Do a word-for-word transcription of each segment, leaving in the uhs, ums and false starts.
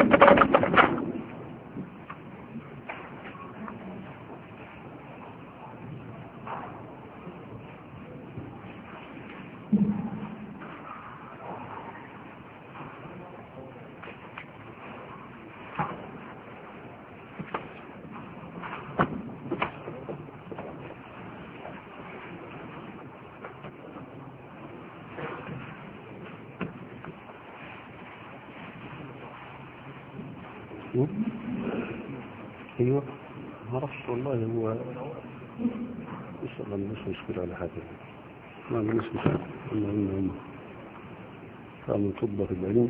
ايوه ما اعرفش والله. هو ان شاء الله مش مشكله ولا حاجه، ما مش مشكله. المهم هم كانوا تطبق في العلوم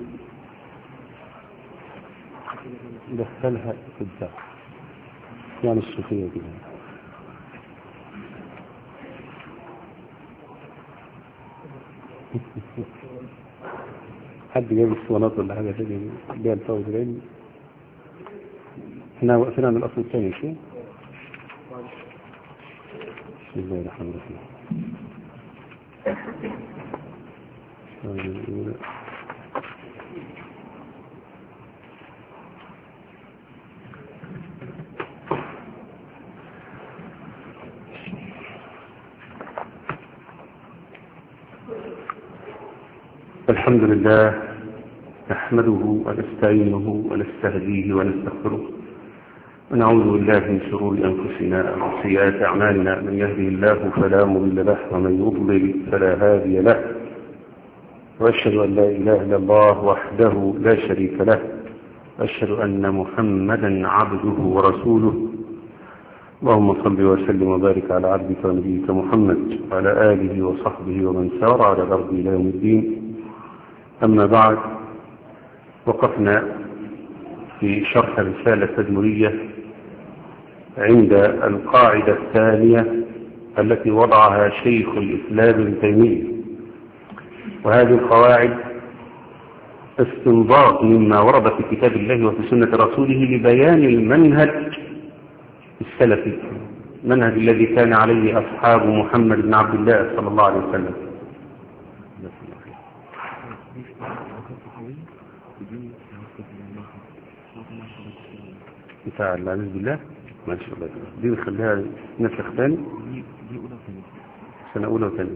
دخلها في الدعوه يعني الصوفيه كده. حد جايب الصوانات ولا حاجه كده اللي هي الفوز العلمي. احنا واقفين عن الاصل الثاني شو؟ بسم الله الرحمن الرحيم. الحمد لله نحمده ونستعينه ونستهديه ونستغفره ونعوذ بالله من شرور أنفسنا وسيئات أعمالنا. من يهده الله فلا مضل له ومن يضلل فلا هادي له، وأشهد أن لا إله إلا الله وحده لا شريك له، وأشهد أن محمدا عبده ورسوله. اللهم صل وسلم وبارك على عبدك ونبيك محمد وعلى آله وصحبه ومن سار على دربه إلى يوم الدين. أما بعد، وقفنا في شرح الرسالة التدمرية عند القاعدة الثانية التي وضعها شيخ الإسلام ابن تيمية، وهذه القواعد استنباط مما ورد في كتاب الله وفي سنة رسوله لبيان المنهج السلفي، المنهج الذي كان عليه أصحاب محمد بن عبد الله صلى الله عليه وسلم. بتاع العزيز بالله ما شاء الله دي نخليها نسخ ثاني سنة أولى وثانية.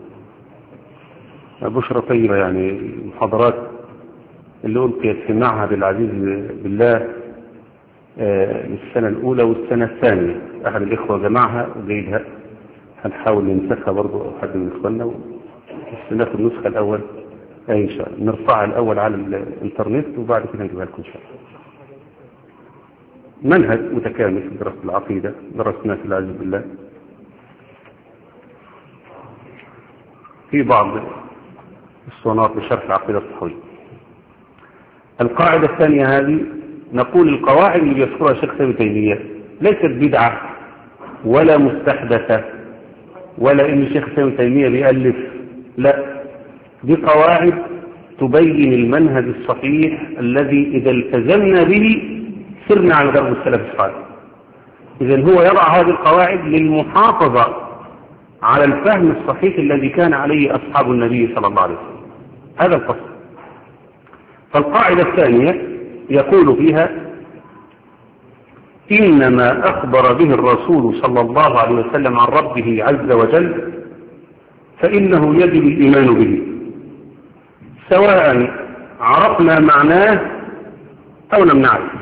بشرى طيبة يعني المحاضرات اللي ألقيت في معهد العزيز بالله آه للسنة الأولى والسنة الثانية. أحد الإخوة جمعها وجيدها، هنحاول ننسخها برضو أو حد من إخواننا ونستنى في النسخة الأول إن شاء الله. نرفعها الأول على الإنترنت وبعد كده نجيبها لكم إن شاء الله. منهج متكامل في دراسة العقيدة درسناه في العزيز بالله. في بعض الصناعات لشرح العقيدة الصحوية. القاعدة الثانية هذه نقول القواعد اللي بيذكرها شيخ ابن تيمية ليست بدعة ولا مستحدثة ولا إن شيخ ابن تيمية بيألف، لا، دي قواعد تبين المنهج الصحيح الذي إذا التزمنا به سرنا على درب السلف الصالح. إذن هو يضع هذه القواعد للمحافظة على الفهم الصحيح الذي كان عليه أصحاب النبي صلى الله عليه وسلم. هذا الفصل. فالقاعدة الثانية يقول فيها: إنما أخبر به الرسول صلى الله عليه وسلم عن ربه عز وجل فإنه يجب الإيمان به سواء عرفنا معناه أو لم نعرف،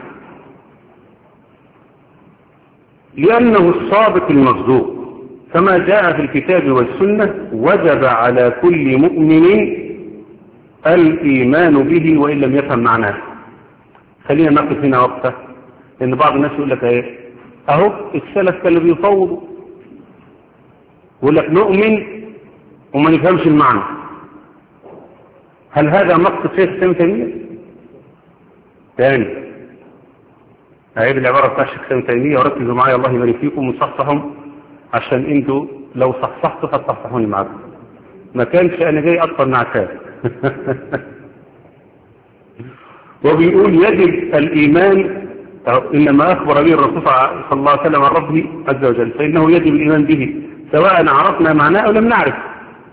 لأنه الصادق المصدوق، كما جاء في الكتاب والسنة وجب على كل مؤمن الإيمان به وإن لم يفهم معناه. خلينا نقف هنا وقفة، لأن بعض الناس يقول لك ايه أهو السلف كانوا بيفوضوا، يقول لك نؤمن وما نفهمش المعنى. هل هذا مقصد شيخ ابن تيمية؟ ثاني هذه العبارة بتاع الشيخ ابن تيمية، وركزوا معايا الله يبارك فيكم وصحصحهم، عشان انتوا لو صحصحتوا هتصححوني معاكم. ما كانش انا جاي اطفل نعسات. وبيقول يجب الايمان، انما اخبر به الرسول صلى الله عليه وسلم عن ربه عز وجل فانه يجب الايمان به سواء عرفنا معناه او لم نعرف،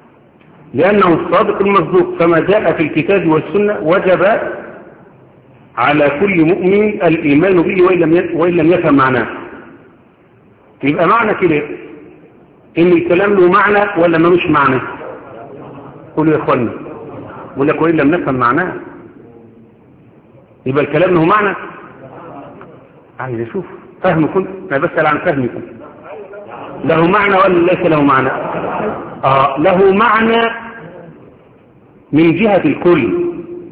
لانه الصادق المصدوق كما جاء في الكتاب والسنة وجب على كل مؤمن الإيمان به وإن لم وإن لم يفهم معناه. يبقى معنى كده إن الكلام له معنى ولا ملوش معنى؟ قولوا يا إخواني، يقول لك وإن لم نفهم معناه يبقى الكلام له معنى. عايز أشوف فهمكم، أنا بسأل عن فهمكم. له معنى ولا ليس له معنى؟ آه له معنى من جهة الكل،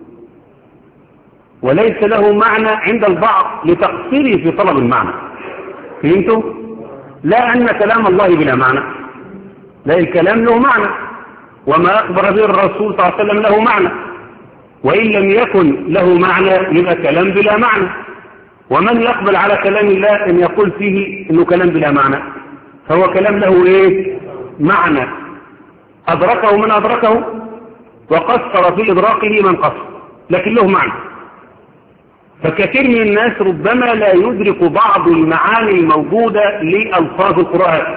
وليس له معنى عند البعض لتقصيره في طلب المعنى. فهمتوا؟ لا أن كلام الله بلا معنى، لا، الكلام له معنى، وما أخبر به الرسول صلى الله عليه وسلم له معنى، وإن لم يكن له معنى يبقى كلام بلا معنى. ومن يقبل على كلام الله أن يقول فيه إنه كلام بلا معنى فهو كلام له إيه؟ معنى، أدركه من أدركه وقصر في إدراكه من قصر، لكن له معنى. فكثير من الناس ربما لا يدرك بعض المعاني الموجودة لألفاظ القرآن.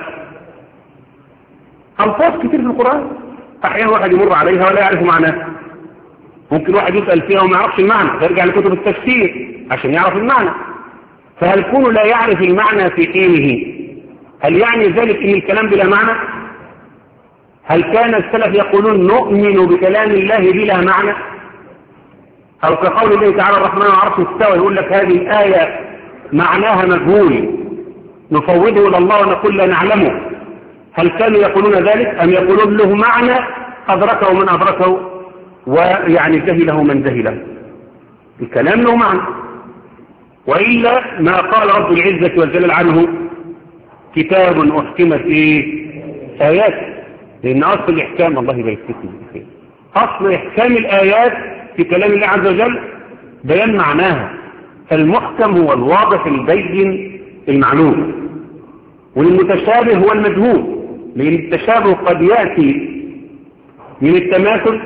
ألفاظ كثير في القرآن أحيانا واحد يمر عليها ولا يعرف معناها، ممكن واحد يسأل فيها وما يعرفش المعنى فيرجع لكتب التفسير عشان يعرف المعنى. فهل كون لا يعرف المعنى في حينه هل يعني ذلك إن الكلام بلا معنى؟ هل كان السلف يقولون نؤمن بكلام الله بلا معنى؟ أو كقول الله تعالى الرحمن والعرش استوى، يقول لك هذه الآية معناها مجهول نفوضه إلى الله ونقول لا نعلمه. هل كانوا يقولون ذلك أم يقولون له معنى أدركه من أدركه ويعني جهله من جهله؟ الكلام له معنى، وإلا ما قال رب العزة والجلال عنه كتاب أحكمت إيه؟ آيات. لأن أصل الإحكام، الله يبارك فيكم، أصل إحكام الآيات في كلام الله عز وجل بيان معناها. فالمحكم هو الواضح البين المعلوم، والمتشابه هو المجهول، لأن التشابه قد يأتي من التماثل.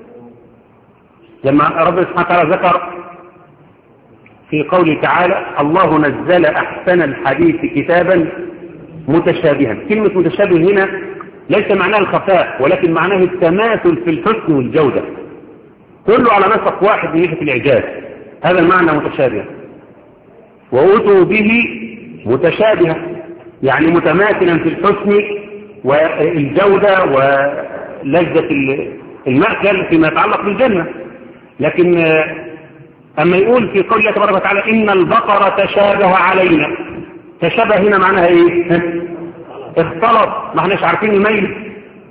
لما رب سبحانه وتعالى ذكر في قوله تعالى الله نزل أحسن الحديث كتابا متشابها، كلمة متشابه هنا ليس معناها الخفاء ولكن معناه التماثل في الحسن والجودة، كله على نسق واحد من ناحية الإعجاز، هذا المعنى متشابه. وأتوا به متشابها يعني متماثلا في الحسن والجودة ولذة المأكل فيما يتعلق بالجنة. لكن أما يقول في قول الله تبارك وتعالى إن البقرة تشابه علينا، تشابه هنا معناها إيه؟ اختلط، ما احناش عارفين الميل.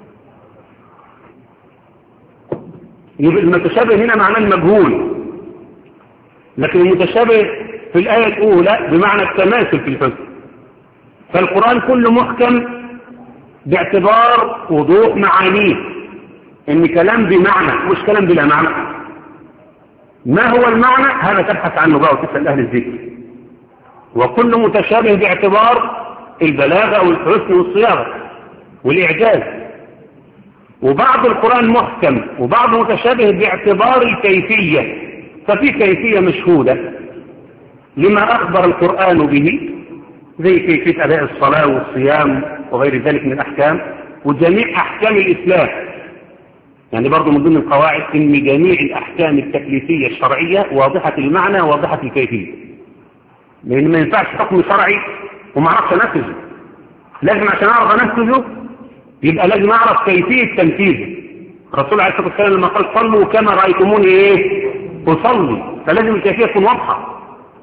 يبقى المتشابه هنا معناه المجهول، لكن المتشابه في الآية الأولى بمعنى التماثل في الحسن. فالقرآن كله محكم باعتبار وضوح معانيه، ان كلام بمعنى مش كلام بلا معنى. ما هو المعنى؟ هذا تبحث عنه بقى وتسأل أهل الذكر. وكل متشابه باعتبار البلاغة والحسن والصياغة والإعجاز. وبعض القرآن محكم وبعض متشابه باعتبار الكيفية، ففي كيفية مشهودة لما أخبر القرآن به زي كيفية أداء الصلاة والصيام وغير ذلك من الأحكام وجميع أحكام الإسلام. يعني برضو من ضمن القواعد إن جميع الأحكام التكليفية الشرعية واضحة المعنى واضحة الكيفية، لأن ما ينفعش حكم شرعي وما أعرفش أنفذه، لازم عشان أعرف أنفذه يبقى لازم أعرف كيفية تنفيذه. الرسول عليه الصلاة والسلام لما قال صلوا كما رأيتموني إيه أصلي، فلازم الكيفية تكون واضحة.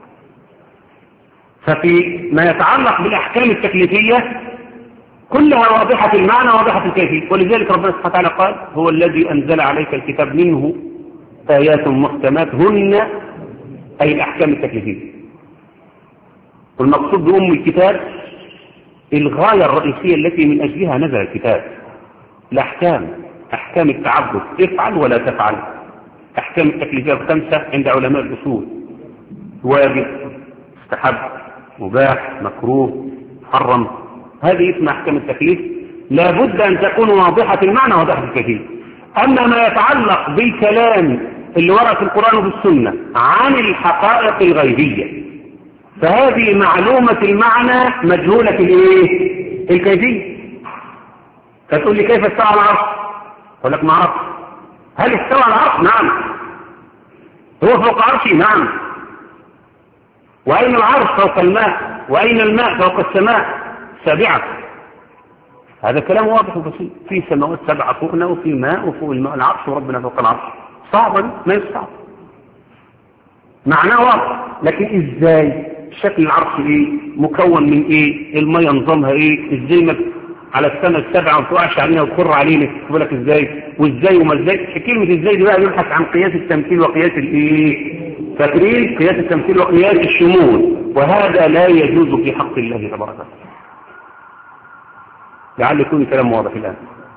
ففي ما يتعلق بالأحكام التكليفية كلها واضحة المعنى واضحة الكيفية، ولذلك ربنا سبحانه وتعالى قال هو الذي أنزل عليك الكتاب منه آيات محكمات هن أي الأحكام التكليفية. والمقصود بأم الكتاب الغاية الرئيسية التي من أجلها نزل الكتاب، الأحكام، أحكام التعبد افعل ولا تفعل، أحكام التكليفية الخمسة عند علماء الأصول واجب استحب مباح مكروه محرم، هذه اسمها أحكام التكليف، لابد أن تكون واضحة المعنى واضحة الكيفية. أما ما يتعلق بالكلام اللي ورد في القرآن والسنة عن الحقائق الغيبية فهذه معلومة المعنى مجهولة الايه الكيفية. فتقول لي كيف استوى على العرش؟ اقول لك ما اعرفش. هل استوى على العرش؟ نعم. هو فوق عرشي؟ نعم. وأين العرش فوق الماء، وأين الماء فوق السماء سابعة. هذا كلام واضح وبسيط. في سماوات سبعة فوقنا، وفي ماء، وفوق الماء العرش، وربنا فوق العرش. صعبا ما يصعب، معناه واضح. لكن ازاي؟ شكل العرش ايه؟ مكون من ايه؟ المية نظامها ايه؟ ازاي ما على السماء السبعة وما توقعش علينا وتخر علينا؟ تقول لك ازاي وازاي وما ازاي. كلمة ازاي دي بقى يبحث عن قياس التمثيل وقياس الايه؟ فاكرين قياس التمثيل وقياس الشمول، وهذا لا يجوز في حق الله تبارك وتعالى. لعل يكون كلام واضح الآن.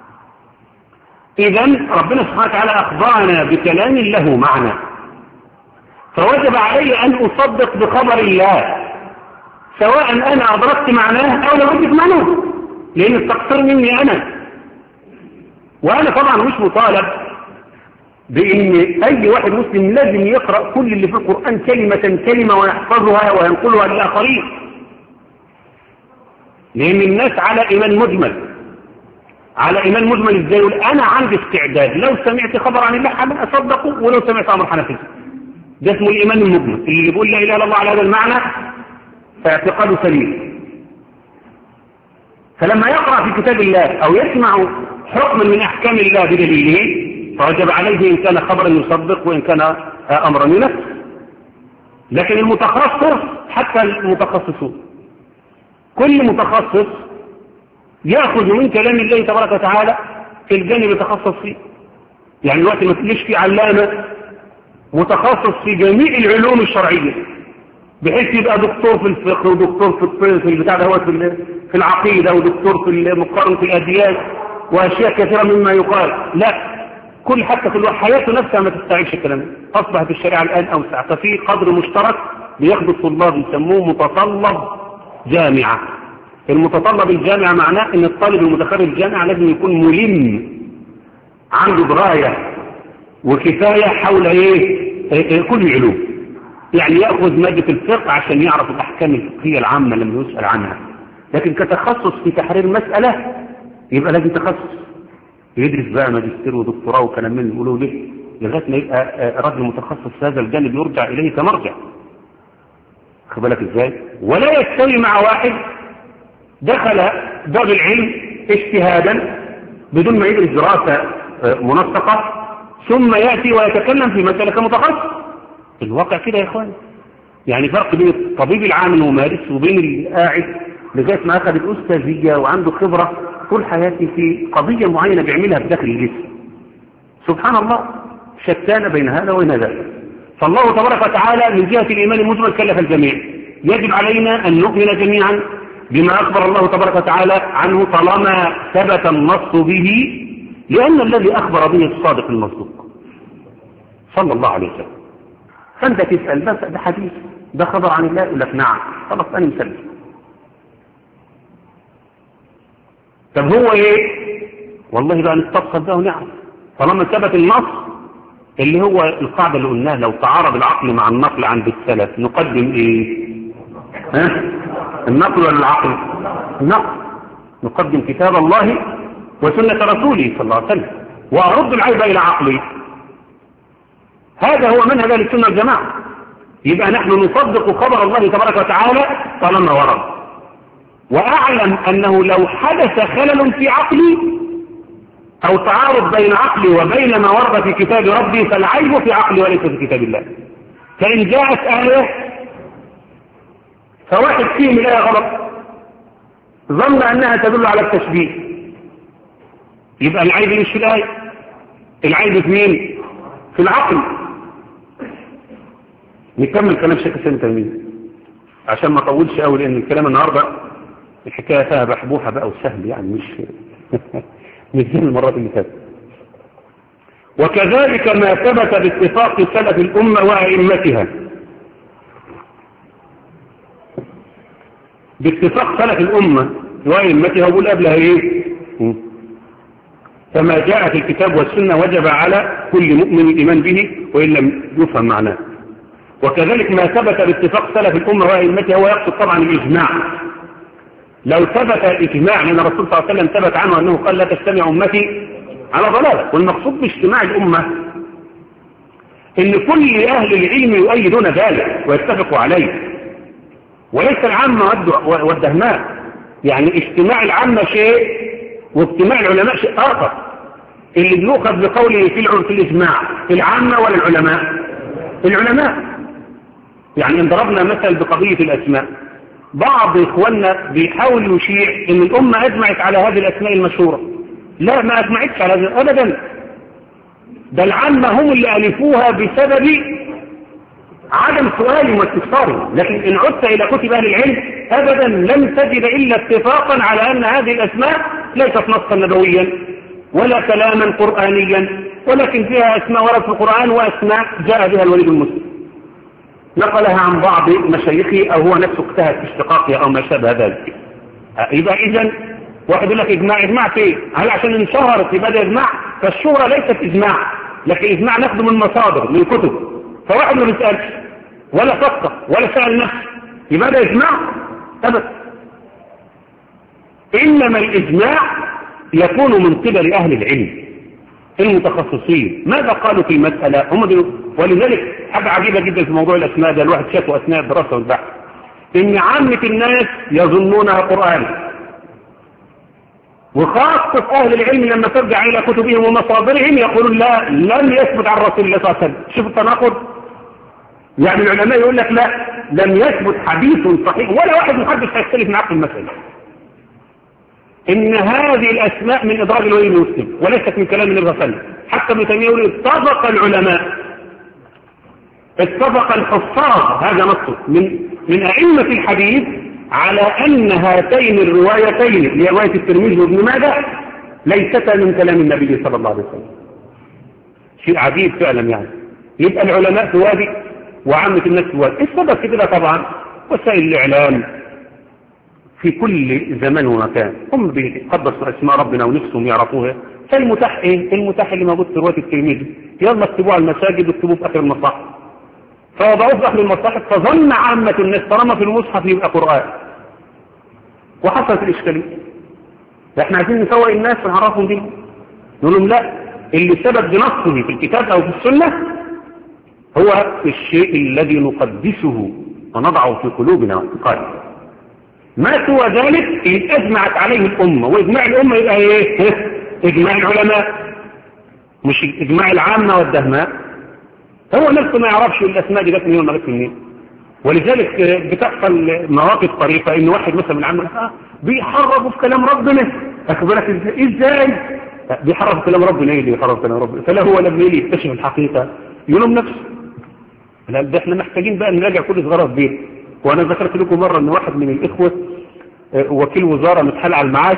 إذن ربنا سبحانه وتعالى أخبرنا بكلام له معنى، فوجب علي أن أصدق بخبر الله سواء أنا أدركت معناه أو لم أدرك معناه، لأن التقصير مني أنا. وأنا طبعا مش مطالب بأن أي واحد مسلم لازم يقرأ كل اللي في القرآن كلمة كلمة ويحفظها وينقلها للآخرين، لأن الناس على إيمان مجمل. على إيمان مجمل إزاي؟ يقول أنا عندي استعداد لو سمعت خبر عن الله حمل أصدقه، ولو سمعت أمر حنفذه. ده اسمه الإيمان المجمل، اللي يقول لا إله إلا الله على هذا المعنى فاعتقاده سليم. فلما يقرأ في كتاب الله أو يسمع حكما من أحكام الله بدليله فوجب عليه إن كان خبرا يصدق وإن كان أمرا ينفذ. لكن المتخصص، حتى المتخصصون، كل متخصص يأخذ من كلام الله تبارك وتعالى في الجانب يتخصص فيه. يعني الوقت ما تقولش في علامة متخصص في جميع العلوم الشرعية بحيث يبقى دكتور في الفقه ودكتور في الطب في البتاع ده، هو في العقيدة، ودكتور في المقارنة في الأديان وأشياء كثيرة مما يقال. لا، كل حتى كل حياته نفسها ما تستعيش الكلام ده. أصبحت الشريعة الآن أوسع، ففي قدر مشترك بياخد الطلاب يسموه متطلب جامعة. المتطلب الجامعة معناه ان الطالب المتخرج الجامعة لازم يكون ملم، عنده دراية وكفاية حول ايه, إيه كل العلوم. يعني يأخذ مادة الفقه عشان يعرف الأحكام الفقهية العامة لما يسأل عنها. لكن كتخصص في تحرير مسألة يبقى لازم تخصص، يدرس بقى ماجستير ودكتوراه وكلام من اللي يقولوا ليه، لغاية ما يبقى رجل متخصص في هذا الجانب يرجع إليه كمرجع. خد بالك ازاي؟ ولا يستوي مع واحد دخل باب العلم اجتهادا بدون ما يدرس دراسة منسقة ثم يأتي ويتكلم في مسألة كمتخصص. الواقع كده يا اخوان، يعني فرق بين الطبيب العام الممارس وبين اللي قاعد لغاية ما أخذ الأستاذية وعنده خبرة طول حياتي في قضية معينة بيعملها بداخل الجسم. سبحان الله، شتان بين هذا وبين ذاك. فالله تبارك وتعالى من جهة الإيمان المجمل كلف الجميع. يجب علينا أن نؤمن جميعا بما أخبر الله تبارك وتعالى عنه طالما ثبت النص به، لأن الذي أخبر به الصادق المصدوق صلى الله عليه وسلم. فأنت تسأل بس ده حديث، ده خبر عن الله، يقول لك نعم، خلاص أنا مسلم. طب هو إيه؟ والله بقى نستبقى ده ونعرف. طالما ثبت النص اللي هو القاعدة اللي قلناها، لو تعارض العقل مع النقل عند السلف نقدم إيه؟ ها؟ النقل ولا العقل؟ النقل. نقدم كتاب الله وسنة رسوله صلى الله عليه وسلم وأرد العيب إلى عقلي. هذا هو منهج أهل السنة والجماعة. يبقى نحن نصدق خبر الله تبارك وتعالى طالما ورد، وأعلم أنه لو حدث خلل في عقلي أو تعارض بين عقلي وبين ما ورد في كتاب ربي فالعيب في عقلي وليس في كتاب الله. فإن جاءت آية فواحد فيهم الآية غلط ظن أنها تدل على التشبيه، يبقى العيب مش في الآية، العيب في مين؟ في العقل. نكمل كلام شيخ حسين تلميذ عشان ما اطولش قوي، لان الكلام النهارده الحكايه فيها بحبوحه بقى وسهل، يعني مش مش زي المرات اللي فاتت. وكذلك ما ثبت باتفاق سلف الامه وائمتها، باتفاق سلف الامه وائمتها، وقول قبلها ايه؟ فما جاء في الكتاب والسنه وجب على كل مؤمن الايمان به وان لم يفهم معناه. وكذلك ما ثبت باتفاق سلف الأمة وأئمتها، هو يقصد طبعا الإجماع. لو ثبت الإجماع، لأن الرسول صلى الله عليه وسلم ثبت عنه أنه قال لا تجتمع أمتي على ضلالة، والمقصود باجتماع الأمة إن كل أهل العلم يؤيدون ذلك ويتفقوا عليه، وليس العامة والدهماء. يعني اجتماع العامة شيء واجتماع العلماء شيء آخر. اللي بيؤخذ بقوله في في الإجماع العامة ولا العلماء؟ العلماء. يعني ان ضربنا مثل بقضية الأسماء، بعض إخواننا بيحاول يشيع ان الأمة أجمعت على هذه الأسماء المشهورة. لا، ما أجمعتش على هذا أبدا. ده العامة هم اللي ألفوها بسبب عدم سؤالهم واستفسارهم. لكن إن عدت إلى كتب أهل العلم أبدا لم تجد إلا اتفاقا على أن هذه الأسماء ليست نصا نبويا ولا كلاما قرآنيا، ولكن فيها أسماء ورد في القرآن وأسماء جاء بها الوليد المسلم نقلها عن بعض مشايخه أو هو نفسه اجتهد في اشتقاقها أو ما شابه ذلك. إذا إذن واحد يقول لك إجماع، إجماع فيه؟ هل عشان انشهرت يبقى ده إجماع؟ فالشهرة ليست إجماع، لكن إجماع ناخده من مصادر من كتب. فواحد ما بيسألش ولا فكر ولا سأل نفسه يبقى ده إجماع؟ أبدا. إنما الإجماع يكون من قبل أهل العلم المتخصصين. ماذا قالوا في المسألة؟ هم دلو. ولذلك حاجة عجيبة جدا في موضوع الأسماء ده، الواحد شافه أثناء الدراسة والبحث، إن عامة الناس يظنونها قرآن، وخاصة أهل العلم لما ترجع إلى كتبهم ومصادرهم يقولون لا، لم يثبت عن رسول الله صلى الله عليه وسلم. شوف التناقض. يعني العلماء يقول لك لا، لم يثبت حديث صحيح، ولا واحد محدث هيختلف معك في المسألة إن هذه الأسماء من إدراج الولي المسلم وليست من كلام النبي صلى الله عليه وسلم. حتى ابن تيمية يقول اتفق العلماء، اتفق الحفاظ، هذا نصه من من أئمة الحديث، على أن هاتين الروايتين، رواية الترمذي وابن ماجه، ليستا من كلام النبي صلى الله عليه وسلم. شيء عجيب فعلا. يعني يبقى العلماء في وادي وعامة الناس في وادي. السبب في كده طبعا وسائل الإعلام في كل زمان ومكان، هم بيقدسوا اسماء ربنا ونفسهم يعرفوها. فالمتاح ايه؟ المتاح اللي موجود في رواية الترمذي، يلا اكتبوه على المساجد واكتبوه في اخر المصاحف. فوضعوه في اخر المصاحف، فظن عامة الناس طالما في المصحف يبقى قرآن، وحصلت الاشكالية. احنا عايزين نسوي الناس ونعرفهم دي، نقول لهم لا، اللي ثبت بنصه في الكتاب او في السنة هو الشيء الذي نقدسه ونضعه في قلوبنا واعتقادنا. ما سوى ذلك إن أجمعت عليه الأمة، وإجماع الأمة يبقى إيه؟ إجماع العلماء، مش إجماع العامة والدهماء. هو نفسه ما يعرفش الأسماء دي جت منين وما جت منين. ولذلك بتحصل مواقف طريفة إن واحد مثلا من العامة آه بيحرفوا في كلام ربنا. أخبرك إزاي؟ بيحرفوا في كلام ربنا. إيه اللي بيحرفوا في كلام ربنا؟ فلا هو لما يجي يكتشف الحقيقة يلوم نفسه. لا، ده إحنا محتاجين بقى نراجع كل صغيرة في بيت. وانا ذكرت لكم مرة ان واحد من الاخوة وكيل وزارة متحال على المعاش،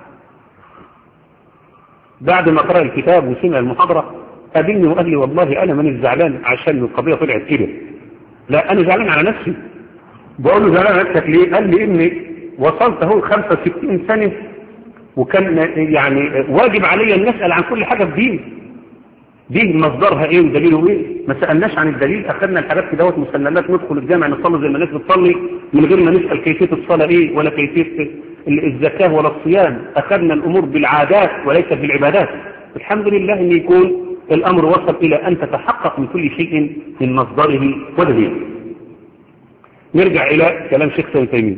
بعد ما قرأ الكتاب وسمع المحاضرة قابلني وقال لي والله انا ماني زعلان عشان القضية طلعت كده، لا انا زعلان على نفسي. بقول له زعلان على نفسك ليه؟ قال لي اني وصلت اهو خمسة وستين سنة وكان يعني واجب علي ان نسأل عن كل حاجة في دين دي مصدرها ايه ودليله ايه. ما سألناش عن الدليل، اخذنا الحاجات في دوت مسلمات، ندخل الجامع نصلي زي ما الناس بتصلي من غير ما نسأل كيفية الصلاة ايه ولا كيفية الزكاة ولا الصيام. اخذنا الامور بالعادات وليس بالعبادات. الحمد لله ان يكون الامر وصل الى ان تتحقق من كل شيء من مصدره ودليله. نرجع الى كلام شيخ ابن تيمية.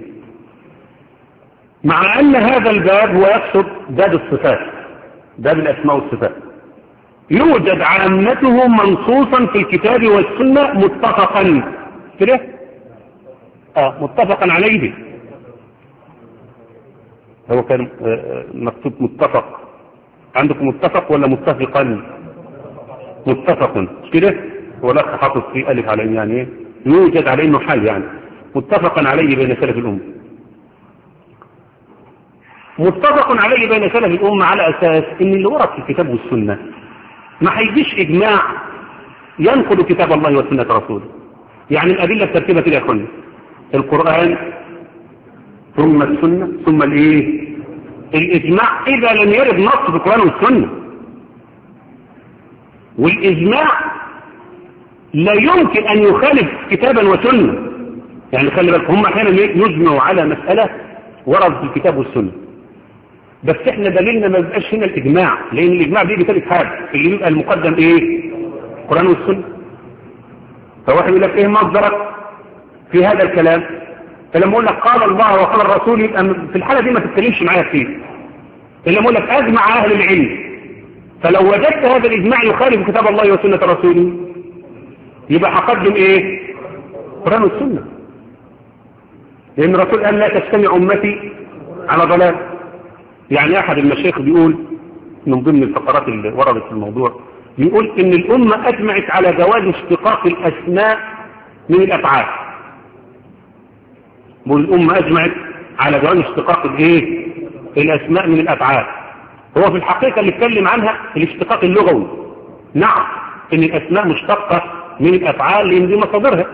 مع ان هذا الباب هو يقصد باب الصفات، باب الاسماء والصفات، يوجد عامته منصوصا في الكتاب والسنة متفقا كده اه متفقا عليه. هو كان مكتوب متفق عندكم، متفق ولا متفقا؟ متفق كده، ولا حاطط فيه الف على يعني ايه، يوجد عليه انه حال، يعني متفقا عليه بين سلف الامه. متفق عليه بين سلف الامه على اساس ان اللي ورد في الكتاب والسنه ما هيجيش اجماع ينقض كتاب الله وسنة رسوله. يعني الادله الترتيبه كده يا اخواني، القران ثم السنه ثم الايه؟ الاجماع اذا لم يرد نص في القران والسنه. والاجماع لا يمكن ان يخالف كتابا وسنه. يعني خلي بالك هم احيانا يجمعوا على مساله ورد في الكتاب والسنه، بس احنا دليلنا ما بيبقاش هنا الاجماع، لان الاجماع بيجي ثالث حاجه اللي يبقى المقدم ايه؟ القران والسنه. فواحد يقول لك ايه مصدرك في هذا الكلام؟ فلما اقول لك قال الله وقال الرسول يبقى في الحاله دي ما تتكلمش معايا كتير. لما اقول لك اجمع اهل العلم، فلو وجدت هذا الاجماع يخالف كتاب الله وسنه رسوله يبقى هقدم ايه؟ القران والسنه. لان الرسول قال لا تجتمع امتي على ضلال. يعني احد المشايخ بيقول من ضمن الفقرات اللي وردت في الموضوع، بيقول ان الامه اجمعت على جواز اشتقاق الاسماء من الافعال. بيقول الامه اجمعت على جواز اشتقاق الايه؟ الاسماء من الافعال. هو في الحقيقه اللي اتكلم عنها الاشتقاق اللغوي. نعم ان الاسماء مشتقه من الافعال لان دي مصادرها.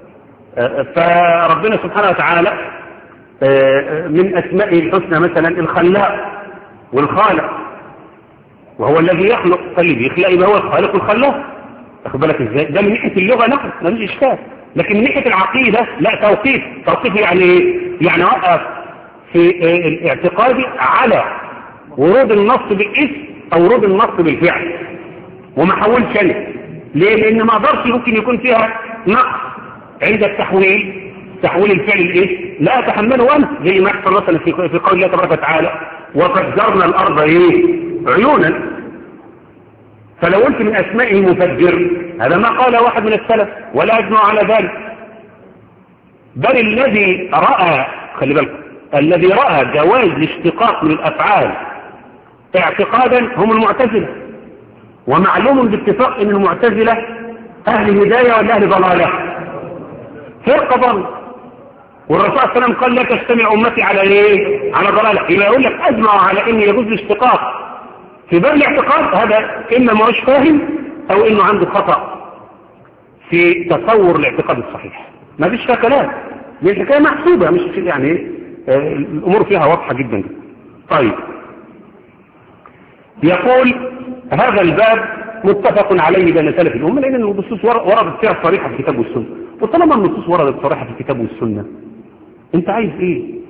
فربنا سبحانه وتعالى من اسمائه الحسنى مثلا الخلاق والخالق، وهو الذي يخلق، فاللي بيخلق يبقى هو الخالق والخلاق. واخد بالك ازاي؟ ده من ناحيه اللغه نعم ما فيش اشكال، لكن من ناحيه العقيده لا. توقيف توقيف يعني ايه؟ يعني وقف في الاعتقاد على ورود النص بالاسم او ورود النص بالفعل وما حولش انا. ليه؟ لان ما اقدرش ممكن يكون فيها نقص عند التحويل، تحويل الفعل الايه؟ لا اتحمله انا، زي ما يحصل مثلا في في قول الله تبارك وتعالى وفجرنا الارض ايه؟ عيونا. فلو قلت من اسمائه مفجر هذا ما قال واحد من السلف ولا اجمع على ذلك، بل الذي راى، خلي بالكم، الذي راى جواز الاشتقاق من الافعال اعتقادا هم المعتزله. ومعلوم باتفاق ان المعتزله اهل هدايه ولا اهل ضلاله؟ فرقه ضل. والرسول صلى الله عليه وسلم قال لا تجتمع امتي على ايه؟ على ضلاله. يبقى يقول لك اجمع على ان يجوز الاشتقاق في باب الاعتقاد، هذا اما ما هوش فاهم او انه عنده خطا في تصور الاعتقاد الصحيح. ما فيش فيها كلام، دي الحكايه محسوبه، مش يعني آه الامور فيها واضحه جدا. طيب يقول هذا الباب متفق عليه بين سلف الامه، لان النصوص وردت فيها صريحه في الكتاب والسنه. وطالما النصوص وردت صريحه في الكتاب والسنه انت عايز ايه؟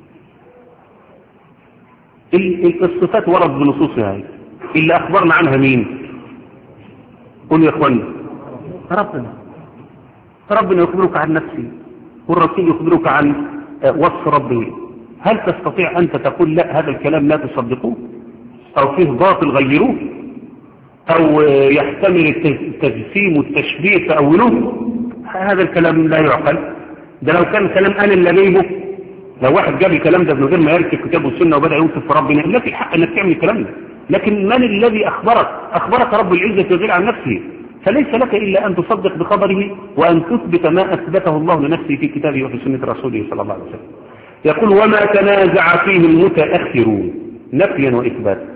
الصفات ورد بنصوصها هاي اللي اخبرنا عنها مين؟ قل يا اخواني ربنا. ربنا يخبرك عن نفسه والرسول يخبرك عن وصف ربه. هل تستطيع انت تقول لا هذا الكلام لا تصدقوه او فيه باطل غيروه او يحتمل التجسيم والتشبيه تأولوه؟ هذا الكلام لا يعقل. ده لو كان كلام انا اللي جايبه، لو واحد جاب الكلام ده من غير ما يركب الكتاب والسنه وبدا يوصف في ربنا لك الحق انك تعمل الكلام ده. لكن من الذي اخبرك؟ اخبرك رب العزه وجل عن نفسه، فليس لك الا ان تصدق بخبره وان تثبت ما اثبته الله لنفسه في كتابه وفي سنه رسوله صلى الله عليه وسلم. يقول وما تنازع فيه المتاخرون نفيا واثباتا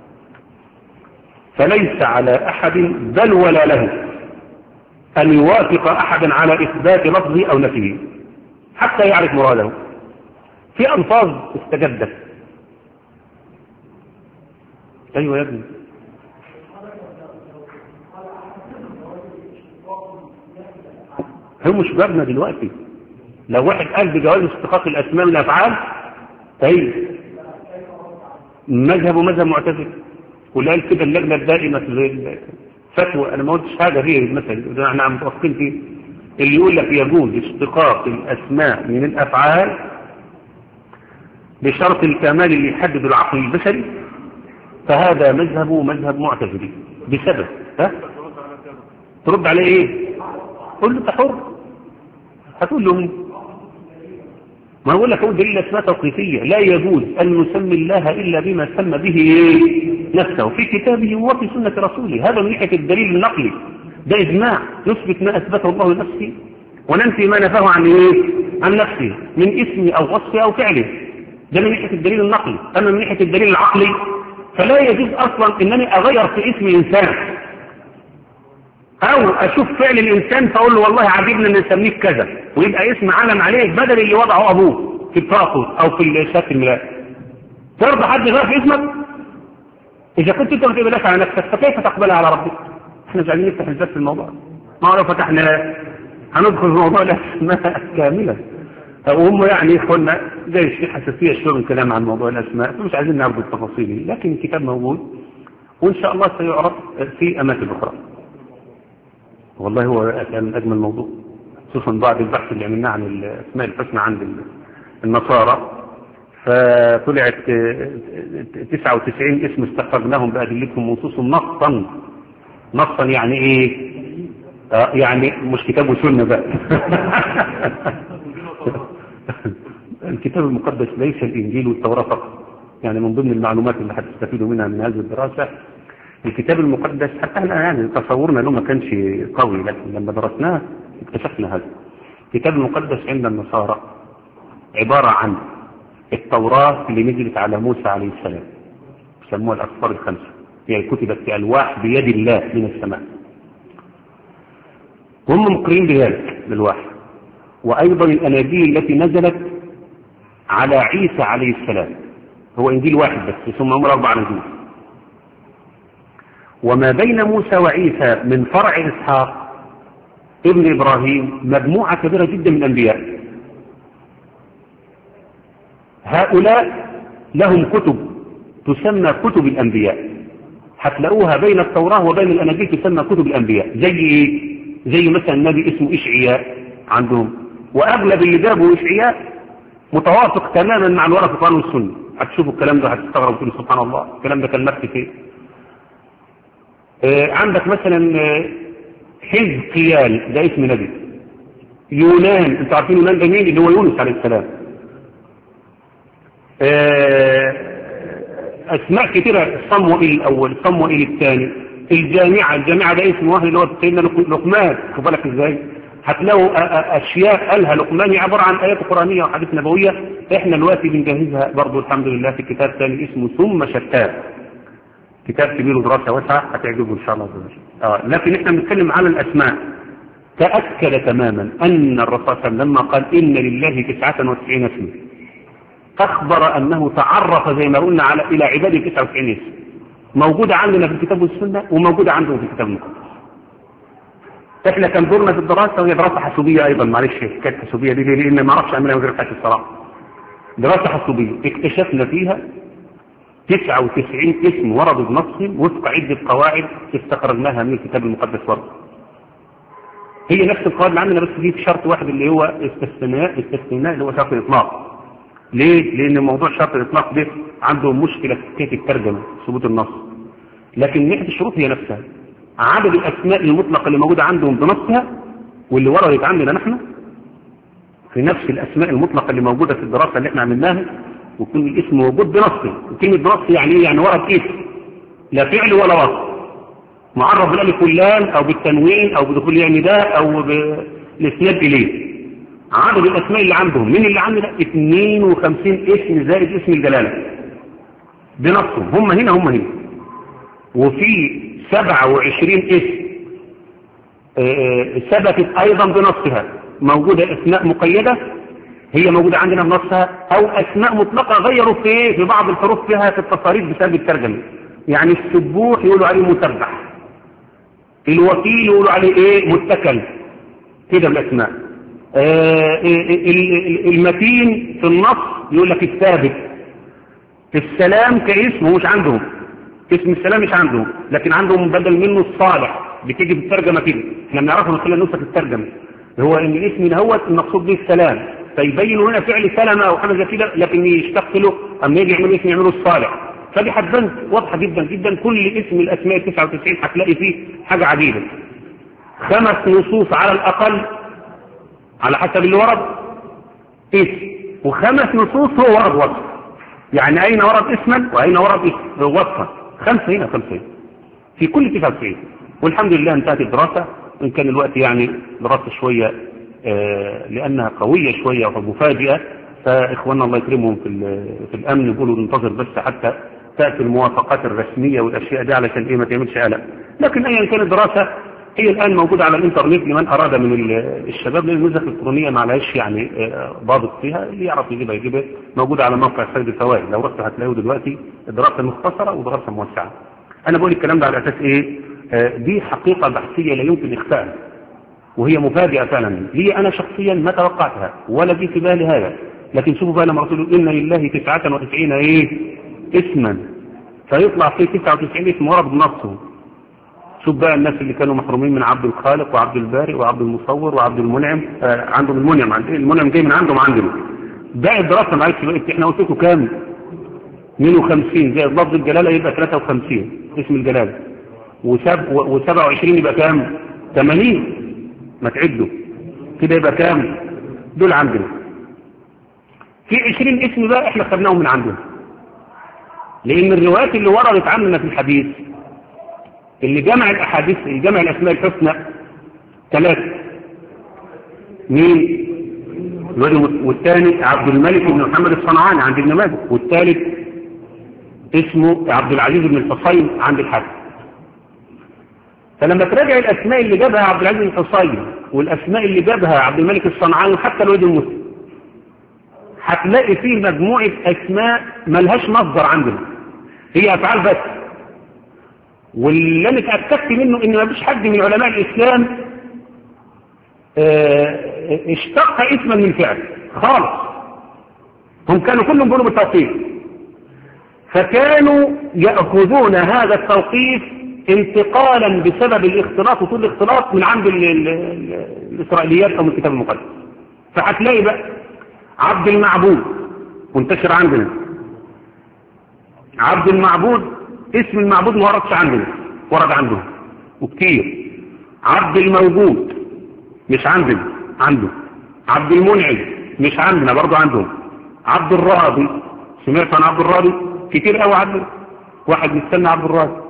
فليس على احد بل ولا له ان يوافق احدا على اثبات لفظه او نفيه حتى يعرف مراده. في ألفاظ استجدت. أيوة يا ابني هو مش بابنا دلوقتي. لو واحد قال بجواز اشتقاق الأسماء من الأفعال طيب مذهبه مذهب معتزل، واللي قال كده اللجنة الدائمة فتوى. أنا ما قلتش حاجة غير المثل ده احنا متوافقين فيه. اللي يقول لك يجوز اشتقاق الأسماء من الأفعال بشرط الكمال اللي يحدد العقل البشري فهذا مذهبه مذهب معتزلي بسبب. ها ترد عليه ايه؟ قل له حر. هتقول له مين؟ ما اقول لك هو دليل اسماء توقيفيه. لا يجوز ان نسمي الله الا بما سمى به نفسه في كتابه وفي سنه رسوله. هذا من ناحيه الدليل النقلي، ده اجماع نثبت ما اثبته الله لنفسه وننفي ما نفاه عن ايه؟ عن نفسه من اسم او وصف او فعله. ده من ناحيه الدليل النقلي. اما من ناحيه الدليل العقلي فلا يجوز اصلا انني اغير في اسم انسان او اشوف فعل الانسان فاقول له والله عجبنا ان نسميك كذا ويبقى اسم علم عليه بدل اللي وضعه ابوه في الباسبور او في شهاده الميلاد. ترضى حد يغير في اسمك؟ اذا كنت انت ما تقبلهاش على نفسك فكيف تقبلها على ربك؟ احنا مش عايزين نفتح الباب في الموضوع. ما لو فتحنا هندخل في موضوع الاسماء كاملا. وهم يعني اخوانا زي الشيخ حساسيه شغل كلام عن موضوع الاسماء فمش عايزين نعرض التفاصيل، لكن الكتاب موجود وان شاء الله سيعرض في اماكن اخرى. والله هو كان اجمل موضوع خصوصا بعد البحث اللي عملناه عن الاسماء الحسنى عند النصارى، فطلعت تسعة وتسعين اسم استخرجناهم بأدلتهم ونصوصهم نصا. نصا يعني ايه؟ آه يعني مش كتاب وسنة بقى. الكتاب المقدس ليس الإنجيل والتوراة فقط، يعني من ضمن المعلومات اللي هتستفيدوا منها من هذه الدراسة الكتاب المقدس. حتى احنا يعني تصورنا له ما كانش قوي، لكن لما درسناه اكتشفنا هذا. الكتاب المقدس عند النصارى عبارة عن التوراة اللي نزلت على موسى عليه السلام، يسموها الأسفار الخمسة، هي يعني كتبت في ألواح بيد الله من السماء، هم مقرين بذلك للوحي. وأيضا الأناجيل التي نزلت على عيسى عليه السلام، هو إنجيل واحد بس ثم أمر أربع أناجيل. وما بين موسى وعيسى من فرع إسحاق ابن إبراهيم مجموعة كبيرة جدا من الأنبياء. هؤلاء لهم كتب تسمى كتب الأنبياء، هتلاقوها بين التوراة وبين الأناجيل تسمى كتب الأنبياء. زي إيه؟ زي مثلا النبي اسمه إشعياء عندهم، وأغلب اللي جابوا إشعياء متوافق تماما مع الورقة في القرآن والسنة. هتشوفوا الكلام ده هتستغربوا تقولوا سبحان الله الكلام ده كان مكتوب فين. آه عندك مثلا آه حزقيال ده اسم نبي. يونان، انتوا عارفين يونان ده مين؟ اللي هو يونس عليه السلام. آه اسماء كثيرة، صموئيل الاول، صموئيل الثاني، الجامعة، الجامعة ده اسم واحد اللي هو سيدنا لقمان. خد بالك ازاي؟ هتلاقوا اشياء قالها لقمان عبارة عن ايات قرآنية وحديث نبوية. احنا دلوقتي بنجهزها برضو الحمد لله في كتاب ثاني اسمه ثم شتات، كتاب كبير ودراسة واسعة هتعجبه ان شاء الله. اه لكن احنا بنتكلم على الاسماء. تأكد تماما ان الرسول صلى الله عليه وسلم لما قال ان لله تسعة وتسعين اسما اخبر انه تعرف زي ما قلنا على الى عباده تسعة وتسعين اسم، موجودة عندنا في الكتاب والسنة وموجودة عندهم في الكتاب المقدس. احنا كان دورنا في الدراسة وهي دراسة حسوبية ايضا، معلش حكاية حسوبية دي لان ما اعرفش اعملها من غير حاجة الصراحة. دراسة حسوبية اكتشفنا فيها تسعة وتسعين اسم وردوا بنصهم وفق عدة قواعد استخرجناها من الكتاب المقدس برضه. هي نفس القواعد اللي عندنا، بس في شرط واحد اللي هو استثناء، استثناء اللي هو شرط الاطلاق. ليه؟ لان موضوع شرط الاطلاق ده عندهم مشكلة في حكاية الترجمة ثبوت النص. لكن ناحية الشروط هي نفسها، عدد الاسماء المطلقة اللي موجودة عندهم بنصها واللي وردت عندنا نحن في نفس الاسماء المطلقة اللي موجودة في الدراسة اللي احنا عملناها، ويكون الاسم موجود بنصه. وكلمة بنص يعني ايه؟ يعني ورد اسم لا فعل ولا وصف، معرف بالالف واللام او بالتنوين او بدخول يعني ده او بالاسناد اليه. عدد الاسماء اللي عندهم من اللي عندنا اثنين وخمسين اسم زائد اسم الجلالة بنصهم، هم هنا هم هنا. وفي سبعة وعشرين اسم ثبتت ايضا بنصها، موجودة اسماء مقيدة هي موجودة عندنا بنصها، او اسماء مطلقة غيروا في في بعض الحروف فيها في التصاريف بسبب الترجمة. يعني السبوح يقولوا عليه مسبح، الوكيل يقولوا عليه ايه؟ متكل، كده الاسماء. آه المتين في النص يقول لك الثابت. السلام كاسم هو مش عندهم، اسم السلام مش عندهم، لكن عندهم بدل منه الصالح، بتيجي بالترجمة كده. احنا بنعرفه من خلال نسخة الترجمة هو ان الاسم دوت المقصود به السلام، فيبينوا هنا فعل سلمة او حاجه زي كده، لكن يشتق له اما يجي يعملوا اسم يعملوا الصالح. فدي حدث واضحه جدا جدا. كل اسم من الاسماء تسعة وتسعين هتلاقي فيه حاجه عجيبه. خمس نصوص على الاقل على حسب اللي ورد اسم، وخمس نصوص هو ورد وصف. يعني اين ورد اسما واين ورد اسم وصفا؟ خمسه هنا خمسه هنا في كل تسعة وتسعين. والحمد لله انتهت الدراسه، ان كان الوقت يعني دراسه شويه آه لانها قويه شويه ومفاجئه، فاخواننا الله يكرمهم في في الامن يقولوا ننتظر بس حتى تاتي الموافقات الرسميه والاشياء دي علشان ايه ما تعملش قلق. لكن ايا كانت الدراسه هي الان موجوده على الانترنت لمن اراد من الشباب، لان النسخ الالكترونيه ما عليهاش يعني ضابط فيها، اللي يعرف يجيبها يجيبها. موجوده على موقع سيد الفوائد، لو رحت هتلاقيه دلوقتي دراسه مختصره ودراسه موسعه. انا بقول الكلام ده على اساس ايه؟ آه دي حقيقه بحثيه لا يمكن اخفائها، وهي مفاجئه فعلا لي انا شخصيا ما توقعتها ولا جه في بالي هذا. لكن شوفوا بقى لما رسول ان لله تسعة وتسعين ايه اسما، فيطلع فيه تسعة وتسعين اسم ورد بنصه. شوف بقى الناس اللي كانوا محرومين من عبد الخالق وعبد البارئ وعبد المصور وعبد المنعم، آه عندهم المنعم، عند المنعم جاي من عندهم عندنا. باقي الدراسه ما عادش بقى، احنا قلت لكم كام؟ اثنين وخمسين زي لفظ الجلاله يبقى ثلاثة وخمسين اسم الجلاله، وسبعة وعشرين يبقى كام؟ ثمانين. ما تعدوا كده يبقى كام؟ دول عندنا. في عشرين اسم بقى احنا خدناهم من عندنا، لان الروايات اللي وردت عننا في الحديث اللي جمع الاحاديث، اللي جمع الاسماء الحسنى ثلاثه. مين؟ والثاني عبد الملك بن محمد الصنعاني عند ابن ماجه، والثالث اسمه عبد العزيز بن الحصين عند الحاكم. فلما تراجع الاسماء اللي جابها عبد العزيز بن الحصين والاسماء اللي جابها عبد الملك الصنعاني وحتى الوالد المسلم، هتلاقي فيه مجموعه اسماء ملهاش مصدر عندنا، هي افعال بس. واللي انا اتاكدت منه ان ما فيش حد من علماء الاسلام اه اشتق اسما من فعل خالص، هم كانوا كلهم بيقولوا بالتوقيف، فكانوا ياخذون هذا التوقيف انتقالا بسبب الاختلاط وطول الاختلاط من عند ال ال ال الاسرائيليات او من الكتاب المقدس. فهتلاقي بقى عبد المعبود منتشر عندنا، عبد المعبود اسم المعبود ما وردش عندنا، ورد عندهم وكتير. عبد الموجود مش عندنا، عنده. عبد المنعم مش عندنا، برضه عندهم. عبد الراضي، سمعت عن عبد الراضي كتير قوي عندنا، واحد مستنى عبد الراضي،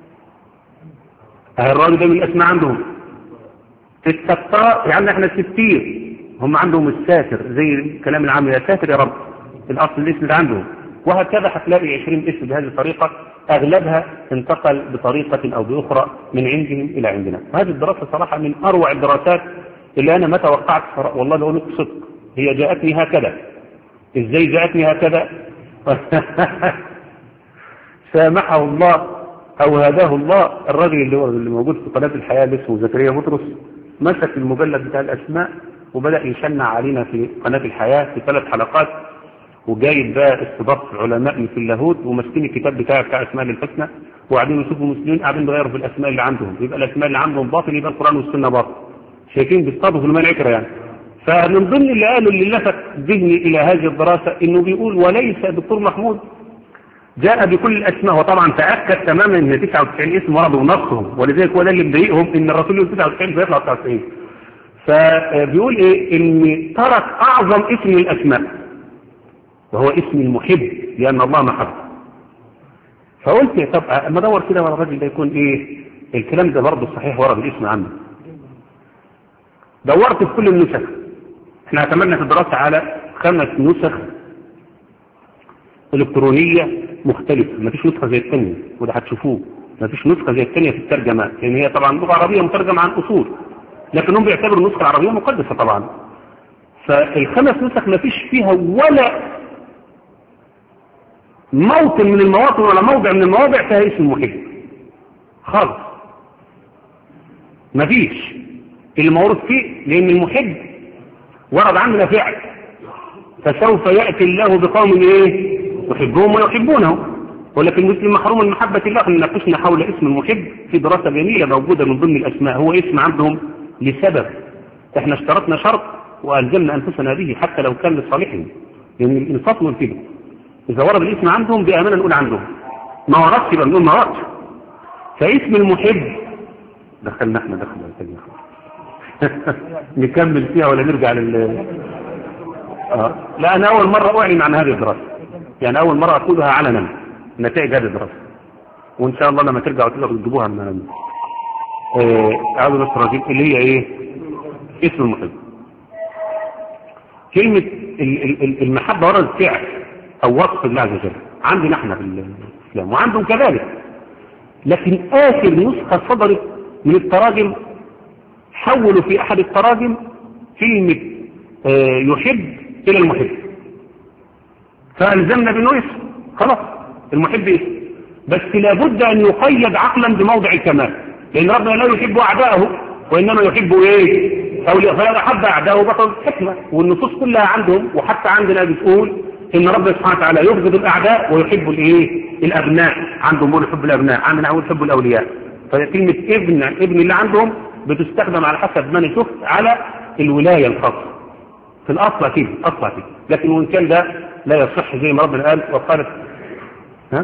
الراضي ده من الاسماء عندهم. الستار يعني احنا الستير، هم عندهم الساتر زي الكلام العام، يا ساتر يا رب، الاصل الاسم ده عندهم. وهكذا هتلاقي عشرين اسم بهذه الطريقة، اغلبها انتقل بطريقة او باخرى من عندهم الى عندنا. وهذه الدراسة صراحة من اروع الدراسات اللي انا ما توقعت والله لو نقول صدق، هي جاءتني هكذا. ازاي جاءتني هكذا؟ سامحه الله او هداه الله، الراجل اللي هو اللي موجود في قناة الحياة اللي اسمه زكريا بطرس مسك المجلد بتاع الاسماء وبدأ يشنع علينا في قناة الحياة في ثلاث حلقات، وجايب بقى استضافة علماء مثل اللاهوت وماسكين الكتاب بتاعه بتاع اسماء الحسنى، وقاعدين يشوفوا مسلمين قاعدين بيغيروا في الاسماء اللي عندهم، يبقى الاسماء اللي عندهم باطل يبقى القرآن والسنة باطل. شايفين بيصطادوا في المال عكرة يعني. فمن ضمن اللي قالوا اللي لفت ذهني الى هذه الدراسة انه بيقول وليس دكتور محمود جاء بكل الاسماء، وطبعا تاكد تماما ان تسعة وتسعين اسم وردوا نصهم، ولذلك هو ده اللي مضايقهم ان الرسول يقول تسعة وتسعين فيطلع تسعة وتسعين. فبيقول ايه؟ ان ترك اعظم اسم الاسماء وهو اسم المحب، لان الله محب. فقلت طب اما ادور كده ورا الراجل ده يكون ايه الكلام ده برضه صحيح ورد الاسم عنه. دورت في كل النسخ، احنا اعتمدنا في الدراسة على خمس نسخ الكترونية مختلفة، ما فيش نسخة زي الثانية، وده هتشوفوه ما فيش نسخة زي الثانية في الترجمة، لان هي طبعا لغة عربية مترجمة عن اصول، لكن هم بيعتبروا النسخة العربية مقدسة طبعا. فالخمس نسخ ما فيش فيها ولا موطن من المواطن ولا موضع من المواضع فيها اسم المحب خالص، ما فيش المورد فيه، لان المحب ورد عندنا فعل، فسوف يأتي الله بقوم ايه يحبهم ويحبونه، ولكن المسلم محروم من محبة الله. نناقشنا حول اسم المحب في دراسة جميلة موجودة من ضمن الاسماء، هو اسم عندهم لسبب، احنا اشترطنا شرط والزمنا انفسنا به حتى لو كان لصالحهم، لان يعني الانصاف والكذب اذا ورد الاسم عندهم بامانه نقول عندهم، ما وردش يبقى نقول ما وردش. فاسم المحب دخلنا احنا دخلنا تاني نكمل فيها ولا نرجع لل آه. لا انا اول مره اعلن عن هذه الدراسه، يعني اول مره اقولها علنا نتائج هذه الدراسه، وان شاء الله لما ترجعوا تقدروا تجيبوها من اعاده نصر اللي هي ايه اسم المحب. كلمه المحبه وردت فعل او وصف الله عز وجل عندنا احنا في الاسلام وعندهم كذلك، لكن اخر نسخه صدرت من التراجم حولوا في احد التراجم كلمه يحب الى المحب، فالزمنا بانه اسم خلاص المحب اسم، بس لابد ان يقيد عقلا بموضع الكمال، لان ربنا لا يحب اعداءه وانما يحب ايه اولياء، فلا احب اعداءه بطل حكمه، والنصوص كلها عندهم وحتى عندنا بتقول ان ربنا سبحانه وتعالى يبغض الاعداء ويحب الايه الابناء، عندهم يقول يحب الابناء، عندنا نقول يحب الاولياء. فكلمة ابن ابن اللي عندهم بتستخدم على حسب ما انا شفت على الولاية الخاصة في الأصل كده، أصل كده. لكن وإن كان ده لا يصح زي ما ربنا قال وقالت ها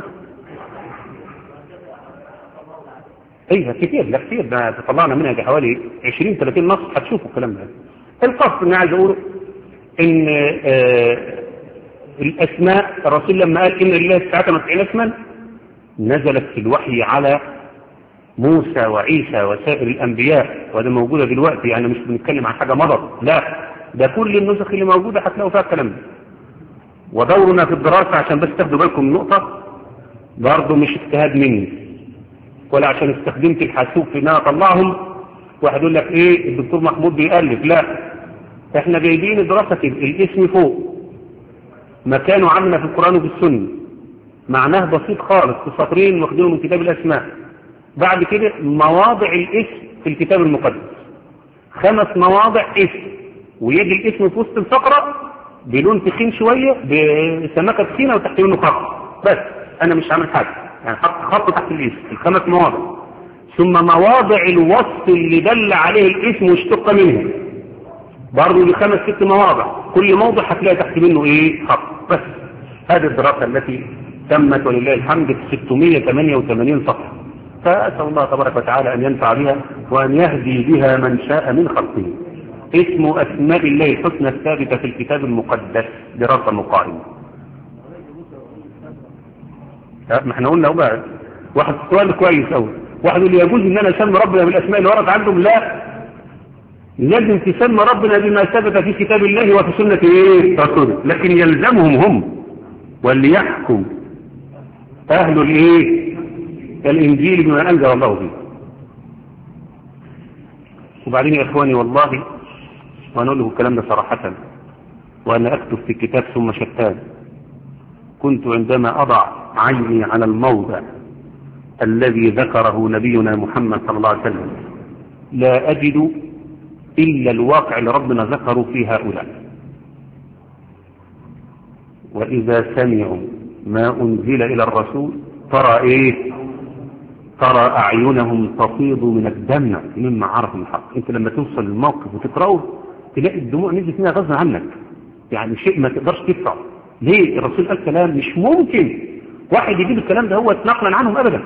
ايه كتير، لا كتير، ده طلعنا منها حوالي عشرين ثلاثين نص هتشوفوا الكلام ده. القصد اللي عايز اقوله ان آه الاسماء الرسول لما قال ان لله تسعة وتسعين اسما نزلت في الوحي على موسى وعيسى وسائر الانبياء، وده موجوده دلوقتي، يعني مش بنتكلم عن حاجه مضت، لا ده كل النسخ اللي موجوده هتلاقوا فيها الكلام ده. ودورنا في الدراسه عشان بس تاخدوا بالكم من نقطه برضه مش اجتهاد مني ولا عشان استخدمت الحاسوب في ان انا اطلعهم واحد يقول لك ايه الدكتور محمود بيألف، لا احنا جايبين الدراسه كده، الاسم فوق مكانه عندنا في القران وفي السنه، معناه بسيط خالص في سطرين واخدينه من كتاب الاسماء. بعد كده مواضع الاسم في الكتاب المقدس، خمس مواضع اسم، ويجي الاسم في وسط الفقره بلون تخين شويه بسمكه تخينه وتحت منه خط، بس انا مش عامل حاجه، يعني حط خط تحت الاسم الخمس مواضع، ثم مواضع الوصف اللي دل عليه الاسم واشتق منه برضه لخمس ست مواضع، كل موضع هتلاقي تحت منه ايه خط. بس هذه الدراسه التي تمت ولله الحمد في ستمائة وثمانية وثمانين صفحه، فاسال الله تبارك وتعالى ان ينفع بها وان يهدي بها من شاء من خلقه. اسم اسماء الله الحسنى الثابته في الكتاب المقدس دراسه مقارنه. ما احنا قلنا بقى واحد سؤال كويس قوي، واحد يقول يجوز ان انا اسمي ربنا بالاسماء اللي ورد عندهم؟ لا، لازم تسمى ربنا بما ثبت في كتاب الله وفي سنه ايه رسوله، لكن يلزمهم هم واللي يحكم اهل الايه الانجيل بما انزل الله فيه. وبعدين يا اخواني والله وانا اقول له الكلام ده صراحه وانا اكتب في الكتاب ثم شتان، كنت عندما اضع عيني على الموضع الذي ذكره نبينا محمد صلى الله عليه وسلم لا اجد الا الواقع اللي ربنا ذكره في هؤلاء. واذا سمعوا ما انزل الى الرسول ترى ايه ترى اعينهم تفيض من الدمع مما عرفوا الحق. انت لما توصل للموقف وتقراه تلاقي الدموع نزلت منها غصب عنك، يعني شيء ما تقدرش تدفعه. ليه؟ الرسول قال كلام مش ممكن واحد يجيب الكلام ده هو نقلا عنهم ابدا،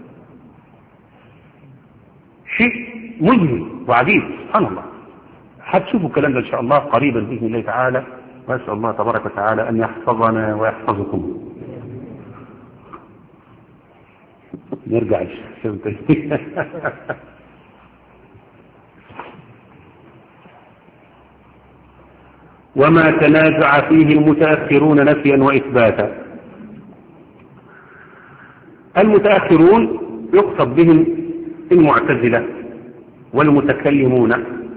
شيء مذهل وعجيب سبحان الله. هتشوفوا الكلام ده ان شاء الله قريبا باذن الله تعالى، واسال الله تبارك وتعالى ان يحفظنا ويحفظكم. نرجع الشيء وما تنازع فيه المتأخرون نفيا وإثباتا. المتأخرون يقصد بهم المعتزلة والمتكلمون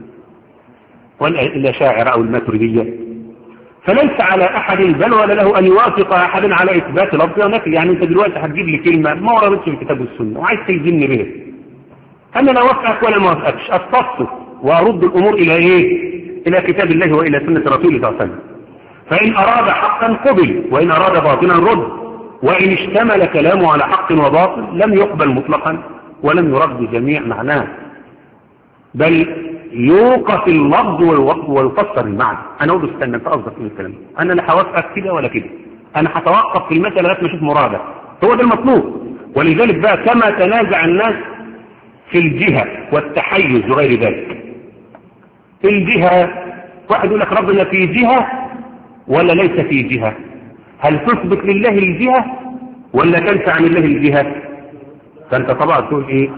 والأشاعرة أو الماتريدية، فليس على أحد بل ولا له أن يوافق أحد على إثبات لفظ ونفي. يعني أنت دلوقتي هتجيب لي كلمة ما وردتش في الكتاب والسنة وعايز تلزمني بها، أنا لا أوافقك ولا ما أوافقكش، أستفصل وأرد الأمور إلى إيه؟ إلى كتاب الله وإلى سنة رسوله صلى الله عليه وسلم. فإن أراد حقا قبل وإن أراد باطلا رد، وإن اشتمل كلامه على حق وباطل لم يقبل مطلقا ولم يرد جميع معناه، بل يوقف اللفظ ويفسر المعنى. أنا أقول استنى أنت قصدك من الكلام، أنا لا هوافقك كده ولا كده، أنا هتوقف في المسألة لغاية ما أشوف مرادك، هو ده المطلوب. ولذلك بقى كما تنازع الناس في الجهة والتحيز وغير ذلك. في الجهة واحد يقول لك ربنا في جهة ولا ليس في جهة، هل تثبت لله الجهة ولا تنفع عن الله الجهة؟ فانت طبعا تقول ايه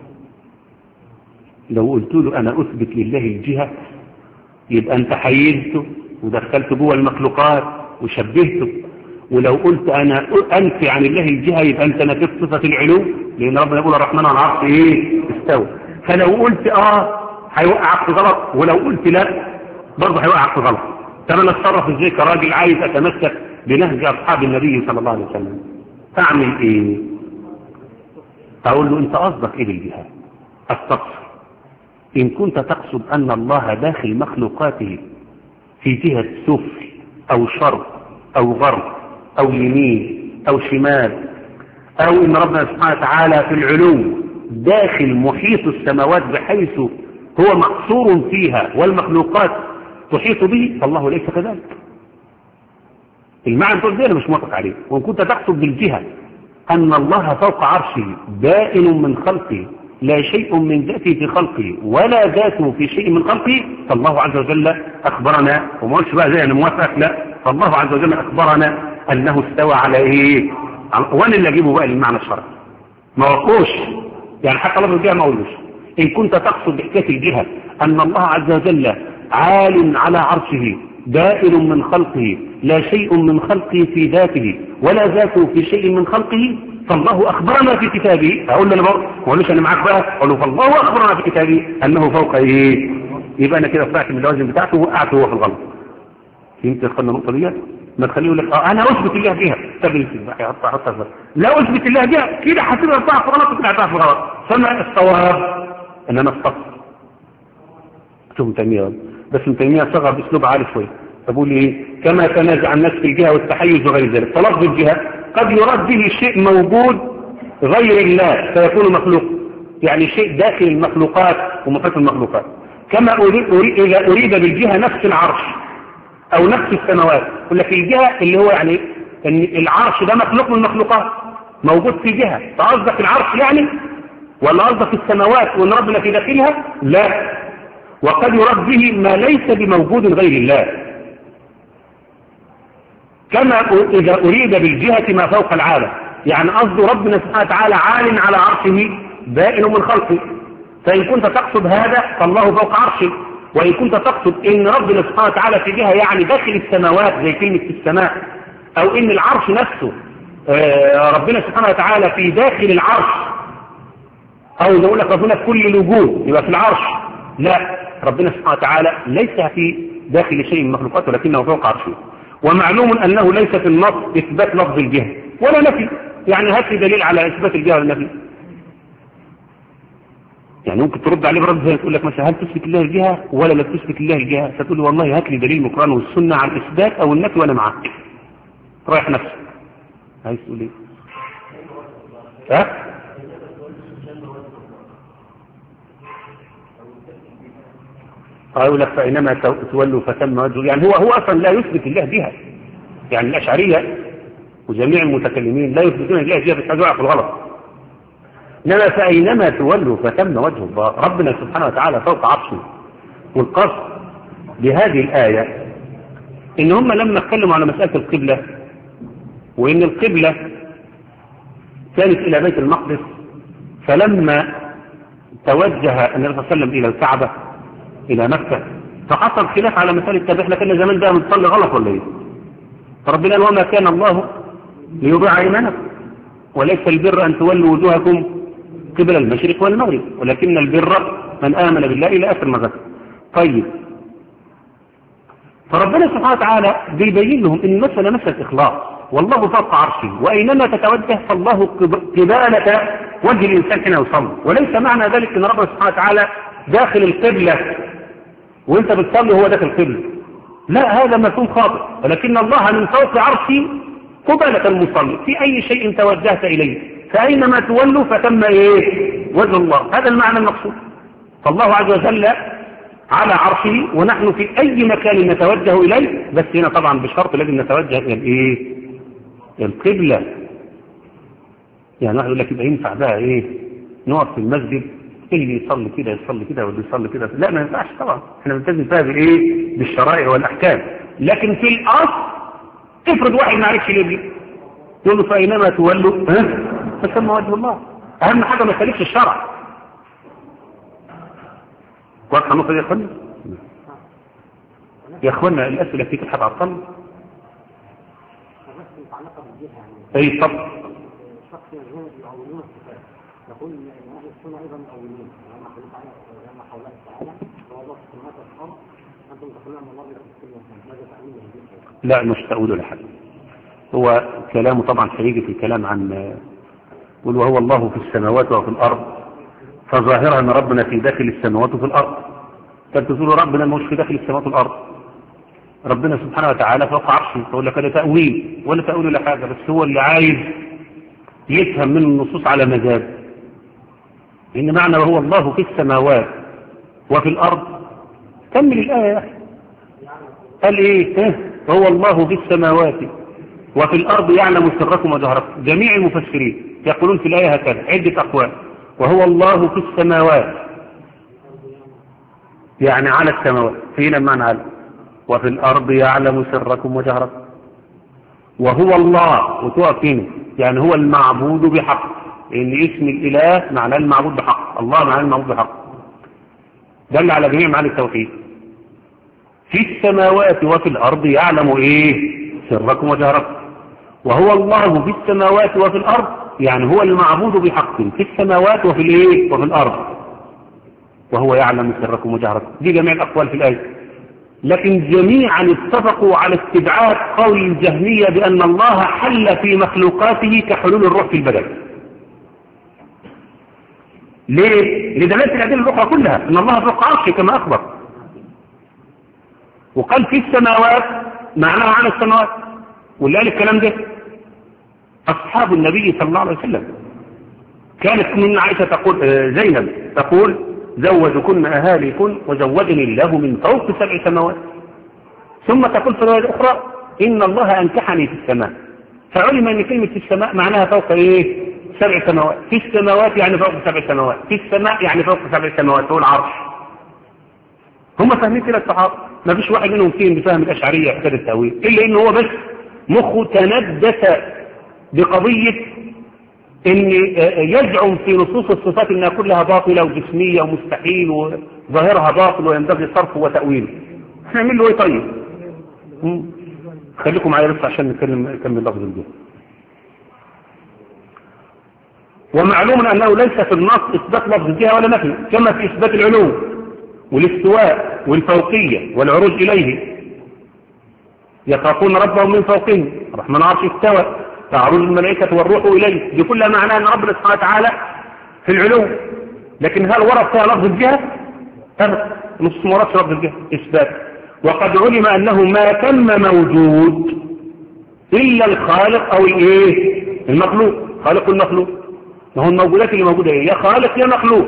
لو قلت له انا اثبت لله الجهة يبقى انت حيزته ودخلت جوه المخلوقات وشبهته، ولو قلت انا انفي عن الله الجهة يبقى انت نفيت صفة العلو، لان ربنا يقول الرحمن على العرش ايه استوى. فلو قلت اه هيوقعك في غلط، ولو قلت لا برضه هيوقعك في غلط. طب انا اتصرف ازاي كراجل عايز اتمسك بنهج اصحاب النبي صلى الله عليه وسلم؟ اعمل ايه؟ اقول له انت قصدك ايه بالجهاد؟ استفسر. ان كنت تقصد ان الله داخل مخلوقاته في جهة سفل او شرق او غرب او يمين او شمال، او ان ربنا سبحانه وتعالى في العلو داخل محيط السماوات بحيث هو مقصور فيها والمخلوقات تحيط به، فالله ليس كذلك. المعنى ده أنا مش موافق عليه. وإن كنت تقصد بالجهة أن الله فوق عرشه بائن من خلقه لا شيء من ذاته في خلقه ولا ذاته في شيء من خلقه، فالله عز وجل أخبرنا، وما قلتش بقى زي أنا موافق، لا، فالله عز وجل أخبرنا أنه استوى على إيه؟ وأنا اللي أجيبه بقى للمعنى الشرعي، ما وقوش يعني حتى لفظ الجهة ما أقولوش. إن كنت تقصد بحكاية الجهة أن الله عز وجل عال على عرشه بائن من خلقه لا شيء من خلقه في ذاته ولا ذاته في شيء من خلقه، فالله أخبرنا في كتابه. أقول له أنا بقى ما أقولوش أنا معاك بقى، أقول له فالله أخبرنا في كتابه أنه فوق إيه؟ يبقى أنا كده طلعت من اللوازم بتاعته وقعت هو في الغلط. فهمت القنة النقطة دي؟ ما تخليه يقول لك اه انا اثبت الله جهه، تبريك بقى حط حط لا اثبت الله جهه كده هتبقى بتاع في غلط وتبقى بتاع في غلط. فما الصواب ان انا استقص شوف تيميه، بس تيميه صغر باسلوب عالي شويه. بقول ايه؟ كما تنازع الناس في الجهه والتحيز وغير ذلك، فلفظ الجهه قد يراد به شيء موجود غير الله فيكون مخلوق، يعني شيء داخل المخلوقات ومحيط المخلوقات. كما اريد اريد اذا اريد بالجهه نفس العرش او نفس السماوات، يقول لك الجهه اللي هو يعني ان العرش ده مخلوق من المخلوقات موجود في جهه، فقصدك العرش يعني ولا قصدك السماوات وان ربنا في داخلها؟ لا، وقد يراد به ما ليس بموجود غير الله. كما اذا اريد بالجهه ما فوق العالم، يعني قصد ربنا سبحانه وتعالى عال على عرشه بائن من خلقه، فان كنت تقصد هذا فالله فوق عرشه. وإن كنت تقصد إن ربنا سبحانه وتعالى في جهة يعني داخل السماوات زي كلمة في السماء، أو إن العرش نفسه ربنا سبحانه وتعالى في داخل العرش، أو نقول لك ربنا في كل الوجود يبقى في العرش، لا، ربنا سبحانه وتعالى ليس في داخل شيء من المخلوقات ولكنه فوق عرشه. ومعلوم أنه ليس في النص إثبات لفظ الجهة ولا نفي، يعني هات لي دليل على إثبات الجهة والنفي. يعني ممكن ترد عليه برد زي تقول لك مثلا هل تثبت الله الجهة ولا لا تثبت الله الجهة؟ فتقول له والله هات لي دليل من القرآن والسنة على الإثبات أو النفي وأنا معاك. رايح نفسك. عايز تقول إيه؟ ها؟ أقول لك فإنما تولوا فثم وجهه، يعني هو هو أصلا لا يثبت الله جهة. يعني الأشعرية وجميع المتكلمين لا يثبتون الله جهة بس في الغلط. إنما فأينما تولوا فثم وجه الله، ربنا سبحانه وتعالى فوق عرشه. والقصد بهذه الآية إن هم لما اتكلموا على مسألة القبلة وإن القبلة كانت إلى بيت المقدس، فلما توجه النبي صلى الله عليه وسلم إلى الكعبة إلى مكة فحصل خلاف على مسألة طب احنا كنا زمان ده بنصلي غلط ولا إيه؟ فربنا قال وما كان الله ليضيع إيمانكم وليس البر أن تولوا وجوهكم قبل المشرق والمغرب ولكن البر من آمن بالله إلى آخر ما ذكر. طيب، فربنا سبحانه وتعالى بيبين لهم إن مسألة مسألة إخلاص، والله فوق عرشه وأينما تتوجه فالله قبالة وجه الإنسان حين يصلي، وليس معنى ذلك أن ربنا سبحانه وتعالى داخل القبلة وأنت بتصلي هو داخل القبلة، لا، هذا مفهوم خاطئ، ولكن الله من فوق عرشه قبالة المصلي في أي شيء توجهت إليه، فأينما تولوا فتم إيه؟ وجه الله، هذا المعنى المقصود. فالله عز وجل على عرشه ونحن في أي مكان نتوجه إليه، بس هنا طبعا بشرط لازم نتوجه إلى الإيه؟ القبلة. يعني واحد يقول لك يبقى ينفع بقى إيه؟ نقف في المسجد اللي يصلي كده يصلي كده واللي يصلي كده، لا ما ينفعش طبعا، احنا بنلتزم فيها بإيه؟ بالشرائع والأحكام. لكن في الأصل افرض واحد ما عرفش ليه يقول له فأينما تولوا فثم وجه الله، أهم حاجة ما يخالفش الشرع. واضحة النقطة دي يا اخوانا؟ يا اخوانا الأسئلة فيك الحد عطل؟ اي طب الشخص يجوز يعولون الصفات، يقول ان اهل السنه ايضا يعولون لما قلت على لما قوله تعالى والله سبحانه وتعالى انتم تقولون ان الله يخلق كل انسان، ماذا تعنون؟ لا مش تقول لحد، هو كلامه طبعا هيجي في الكلام عن قل وهو الله في السماوات وفي الارض، فظاهرها ان ربنا في داخل السماوات وفي الارض، فتقول ربنا مش في داخل السماوات والارض، ربنا سبحانه وتعالى فوق عرشه، تقول لك هذا تأويل ولا تأويل ولا حاجة، بس هو اللي عايز يفهم من النصوص على مزاج. إن معنى وهو الله في السماوات وفي الأرض. كمل الآية يا أخي. قال إيه؟ هو الله في السماوات وفي الأرض يعلم سركم وجهركم. جميع المفسرين يقولون في الآية هكذا عدة أقوال. وهو الله في السماوات يعني على السماوات، فينا معنى على، وفي الأرض يعلم سركم وجهركم. وهو الله وتقف هنا يعني هو المعبود بحق، لأن اسم الإله معناه المعبود بحق، الله معناه المعبود بحق، دل على جميع معاني التوحيد. في السماوات وفي الأرض يعلم إيه؟ سركم وجهركم. وهو الله في السماوات وفي الأرض يعني هو المعبود بحق في السماوات وفي الإيه؟ وفي الأرض، وهو يعلم سركم وجهركم. دي جميع الأقوال في الآية. لكن جميعا اتفقوا على استبعاد قول الجهمية بأن الله حل في مخلوقاته كحلول الروح في البدن. ليه؟ لدلالة الأدلة الأخرى كلها أن الله فوق عرشه كما أخبر. وقال في السماوات معناها على السماوات. واللي قال الكلام ده أصحاب النبي صلى الله عليه وسلم. كانت من عائشة تقول زينب تقول زوجكن أهاليكن وزوجني الله من فوق سبع سماوات. ثم تقول في الرواية الأخرى إن الله أنكحني في السماء. فعلم أن كلمة في السماء معناها فوق إيه؟ سبع سماوات. في السماوات يعني فوق سبع سماوات، في السماء يعني فوق سبع سماوات هو العرش. هم فاهمين كده الصحابة، ما فيش واحد منهم فيهم بفهم الأشعرية حكاية التأويل، إلا إنه هو بس مخه تندس بقضية إن يزعم في نصوص الصفات إنها كلها باطلة وجسمية ومستحيل وظاهرها باطل وينبغي صرفه وتأويله. احنا نعمل له ايه طيب؟ خليكم معايا بس عشان نتكلم نكمل لفظ الجهل. ومعلوم أنه ليس في النص إثبات لفظ الجهة ولا نفي، كما في إثبات العلو والاستواء والفوقية والعروج إليه. يخافون ربهم من فوقهم، الرحمن عرش استوى، تعرج الملائكة والروح إليه. دي كلها معناها أن ربنا سبحانه وتعالى في العلو. لكن هل ورد فيها لفظ الجهة؟ أبدا، نص ما وردش لفظ الجهة إثبات. وقد علم أنه ما تم موجود إلا الخالق أو الإيه؟ المخلوق، خالق المخلوق. ما هو الموجودات اللي موجودة إيه؟ يا خالق يا مخلوق،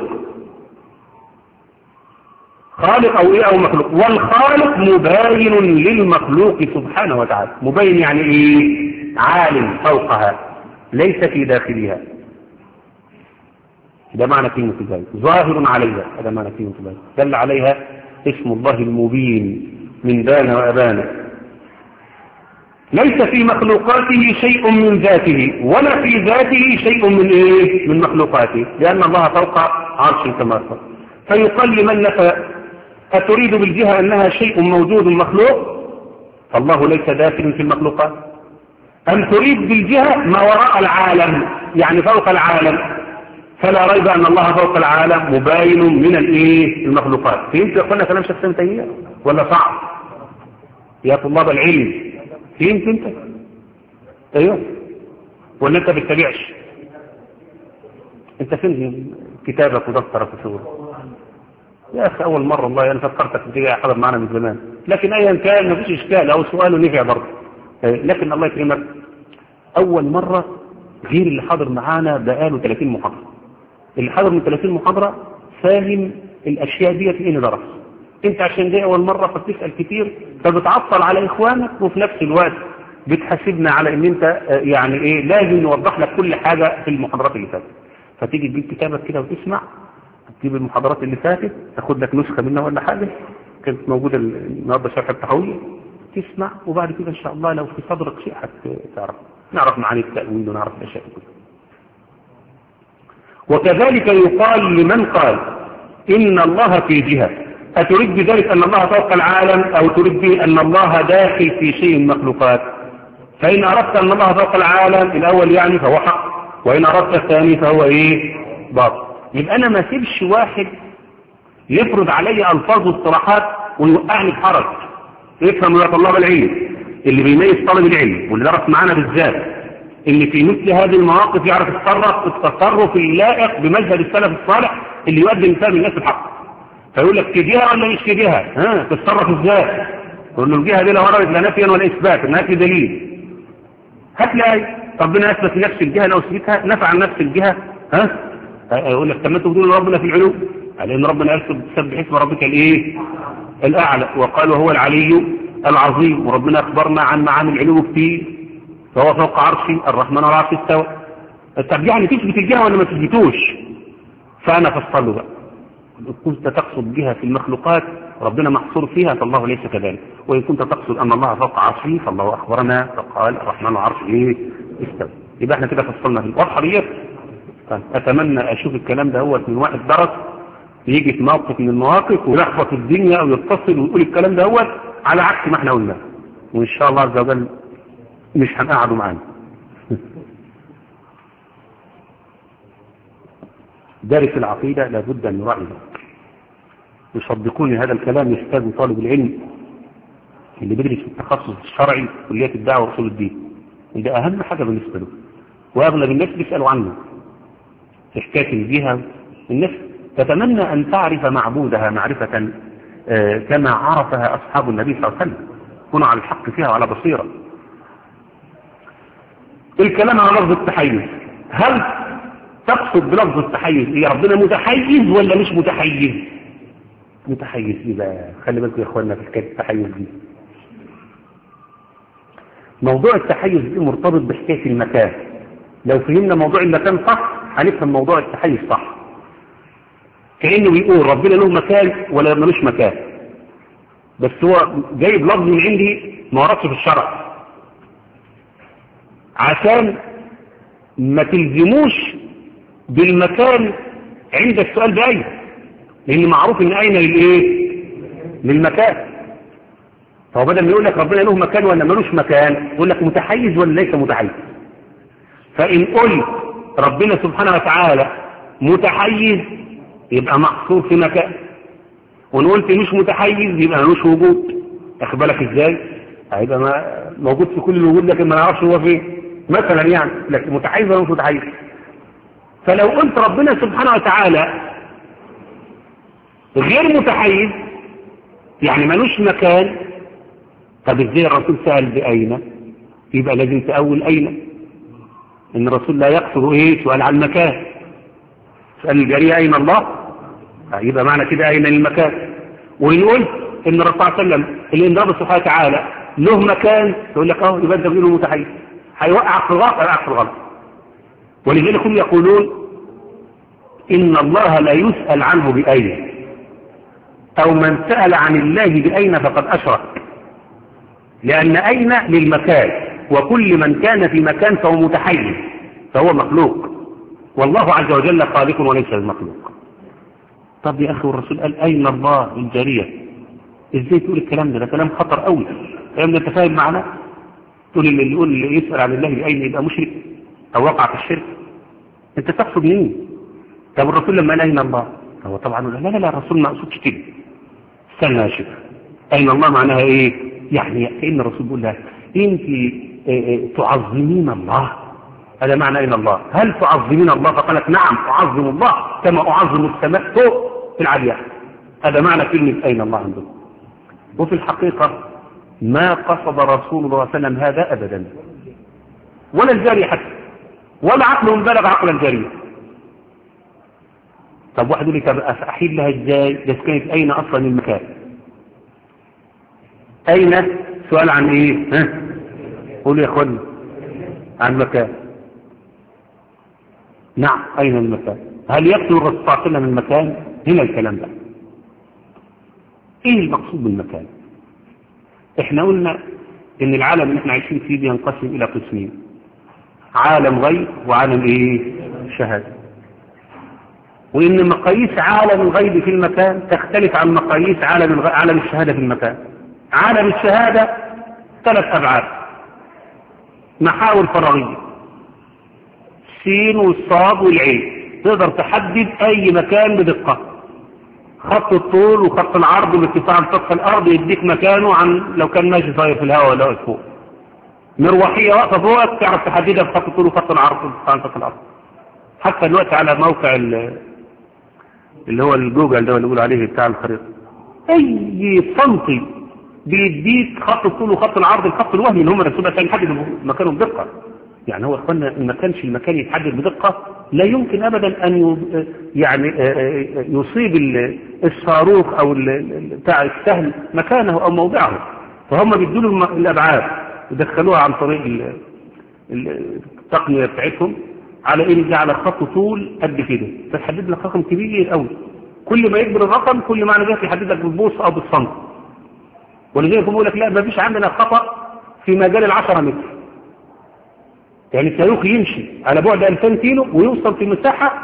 خالق أو إيه أو مخلوق. والخالق مباين للمخلوق سبحانه وتعالى. مبين يعني إيه؟ عالم فوقها ليس في داخلها. ده معنى كلمة ذلك. ظاهر عليها، هذا معنى كلمة ذلك. دل عليها اسم الله المبين من بان وأبان. ليس في مخلوقاته شيء من ذاته ولا في ذاته شيء من إيه؟ من مخلوقاته، لأن الله فوق عرش كما قال. فيقال لمن نفى أتريد بالجهة أنها شيء موجود مخلوق؟ فالله ليس داخل في المخلوقات. أم تريد بالجهة ما وراء العالم يعني فوق العالم؟ فلا ريب أن الله فوق العالم مباين من الإيه؟ المخلوقات. فهمت يا أخوانا كلام شخص تيمية ولا صعب يا طلاب العلم؟ فهمت انت؟ ايوه ولا انت بتتابعش؟ انت فين كتابك ودفترك وشغلك يا اخي؟ اول مره والله انا فكرتك بتيجي حاضر معانا من زمان، لكن ايا كان مفيش اشكال، او سؤال نفع برضه. لكن الله يكرمك اول مره غير اللي حاضر معانا بقاله ثلاثين محاضره. اللي حاضر من ثلاثين محاضره فاهم الاشياء دي لانه درس. انت عشان دي اول مرة فبتسأل كتير فبتعطل على اخوانك، وفي نفس الوقت بتحاسبنا على ان انت يعني ايه لازم نوضح لك كل حاجة في المحاضرات اللي فاتت. فتيجي تجيب كتابك كده وتسمع، تجيب المحاضرات اللي فاتت تاخد لك نسخة منها ولا حاجة كانت موجودة النهارده شرح التحوية، تسمع وبعد كده ان شاء الله لو في صدرك شيء هتعرف، نعرف معاني التأويل ونعرف الاشياء كلها. وكذلك يقال لمن قال ان الله في جهة، أتريد بذلك أن الله فوق العالم أو تريد به أن الله داخل في شيء من المخلوقات؟ فإن أردت أن الله فوق العالم الأول يعني فهو حق، وإن أردت الثاني فهو إيه؟ باطل. يبقى أنا ما سيبش واحد يفرض علي ألفاظ واصطلاحات ويوقعني في حرج. يفهم يا طلاب العلم اللي بيميز طالب العلم واللي درس معانا بالذات إن في مثل هذه المواقف يعرف يتصرف التصرف اللائق بمذهب السلف الصالح اللي يؤدي مثال الناس الحق. فيقول لك في جهة ولا مش في جهة؟ ها تتصرف ازاي؟ يقول له الجهة دي لا وردت لا نفيا ولا اثبات، انها في دليل. هات لي آية ربنا اثبت لنفس الجهة، لو اثبتها نفع عن نفس الجهة ها يقول لك طب ما انتوا بتقولوا ربنا في العلو، لان ربنا يكتب سبح اسم ربك الايه الاعلى، وقال وهو العلي العظيم، وربنا اخبرنا عن معاني العلو كتير، فهو فوق عرشي الرحمن على العرش استوى. طب يعني تثبت الجهه ولا ما تثبتوش؟ فانا فصله بقى، إن كنت تقصد جهه في المخلوقات ربنا محصور فيها فالله ليس كذلك، وإن كنت تقصد أن الله فوق عرشه فالله أخبرنا فقال الرحمن العرش إيه استوى. يبقى احنا كده فصلنا في الواضحة ديت. أتمنى أشوف الكلام ده هو من واحد درس يجي في موقف من المواقف ويلخبط الدنيا أو يتصل ويقول الكلام ده هو على عكس ما احنا قلنا، وإن شاء الله عز وجل مش هنقعدوا معانا. دارس العقيدة لابد أن يراعي ذلك. يصدقوني هذا الكلام يحتاج طالب العلم اللي بيدرس في التخصص الشرعي في كلية الدعوة ورسول الدين، ده أهم حاجة بالنسبة له، وأغلب الناس بيسألوا عنه في حكاية الجهة. الناس تتمنى أن تعرف معبودها معرفة آه كما عرفها أصحاب النبي صلى الله عليه وسلم، كانوا على الحق فيها وعلى بصيرة. الكلام على لفظ التحيز، هل تقصد بلفظ التحيز إيه؟ ربنا متحيز ولا مش متحيز؟ متحيز إيه بقى؟ خلي بالكم يا إخواننا في حكاية التحيز دي. موضوع التحيز دي مرتبط بحكاية المكان. لو فهمنا موضوع المكان صح هنفهم موضوع التحيز صح. كأنه بيقول ربنا له مكان ولا ملوش مكان، بس هو جايب لفظ من عندي ما وردش في الشرع عشان ما تلزموش بالمكان عند السؤال بأين، لأن معروف إن أين للإيه؟ للمكان. فهو بدل ما يقول لك ربنا له مكان ولا ملوش مكان يقول لك متحيز ولا ليس متحيز. فإن قلت ربنا سبحانه وتعالى متحيز يبقى محصور في مكان، وإن قلت مش متحيز يبقى ملوش وجود. أخد بالك إزاي؟ هيبقى موجود في كل الوجود لكن ما نعرفش هو فين مثلا، يعني لكن متحيز ولا مش متحيز. فلو قلت ربنا سبحانه وتعالى غير متحيز يعني ملوش مكان، طب ازاي الرسول سأل بأين؟ يبقى لازم تأول أين، ان الرسول لا يقصد ايه سؤال عن المكان. سأل الجارية أين الله؟ يبقى معنى كده أين المكان. وإن قلت ان الرسول صلى الله عليه وسلم اللي رب سبحانه وتعالى له مكان تقول لك اه يبقى انت بتقول متحيز، هيوقع في الغلط هيوقع في الغلط. ولذلك هم يقولون إن الله لا يسأل عنه بأين، أو من سأل عن الله بأين فقد أشرك، لأن أين للمكان، وكل من كان في مكان فهو متحيز فهو مخلوق، والله عز وجل خالق وليس المخلوق. طب يا أخي والرسول قال أين الله الجارية، إزاي تقول الكلام ده؟ ده كلام خطر قوي. الكلام ده أنت فاهم معناه؟ تقول اللي يقول اللي يسأل عن الله بأين يبقى مشرك أو وقع في الشرك. أنت تقصد مين؟ طب الرسول لما قال أين الله هو طبعا لا لا لا الرسول ما قصدش كده. استنى يا شيخ، أين الله معناها إيه؟ يعني كأن الرسول بيقول لها أنت تعظمين الله، هذا معنى أين الله. هل تعظمين الله؟ فقالت نعم أعظم الله كما أعظم السماء فوق في العلياء. هذا معنى كلمة أين الله عندهم. وفي الحقيقة ما قصد رسول الله صلى الله عليه وسلم هذا أبدا، ولا الجارية حتى، ولا عقلهم بلغ عقل الجارية. طب واحد يقول لي طب أحيد لها إزاي؟ ده كانت أين أصلا المكان؟ أين سؤال عن إيه؟ ها؟ قولوا يا أخواني عن مكان. نعم أين المكان؟ هل يقتل الرسول صلى الله عليه وسلم المكان؟ هنا الكلام ده. إيه المقصود بالمكان؟ إحنا قلنا إن العالم اللي إحنا عايشين فيه بينقسم إلى قسمين، عالم غيب وعالم إيه؟ شهادة. وإن مقاييس عالم الغيب في المكان تختلف عن مقاييس عالم الغ... عالم الشهادة في المكان. عالم الشهادة ثلاث أبعاد، محاور فراغية، السين والصاد والعين، تقدر تحدد أي مكان بدقة. خط الطول وخط العرض والارتفاع عن سطح الأرض يديك مكانه عن لو كان ماشي طاير في الهواء ولا واقف فوق. مروحية واقفة فوقك تعرف تحددها بخط الطول وخط العرض والارتفاع عن سطح الأرض. حتى دلوقتي على موقع اللي هو الجوجل ده اللي بيقول عليه بتاع الخريطة، أي سنتي بيديك خط الطول وخط العرض الخط الوهمي اللي هم رسولة عشان يحدد مكانه بدقة. يعني هو اخوانا ما كانش المكان يتحدد بدقة لا يمكن ابدا ان يعني يصيب الصاروخ او بتاع السهم مكانه او موضعه، فهم بيدوا له الابعاد يدخلوها عن طريق التقنيه بتاعتهم على ايه، على خط طول قد كده، فتحدد لك رقم كبير قوي. كل ما يكبر الرقم كل ما معنى ذلك يحدد لك بالبوص او بالصمت. ولذلك بيقول لك لا ما فيش عندنا خطا في مجال العشرة متر، يعني الصاروخ يمشي على بعد ألفين كيلو ويوصل في مساحه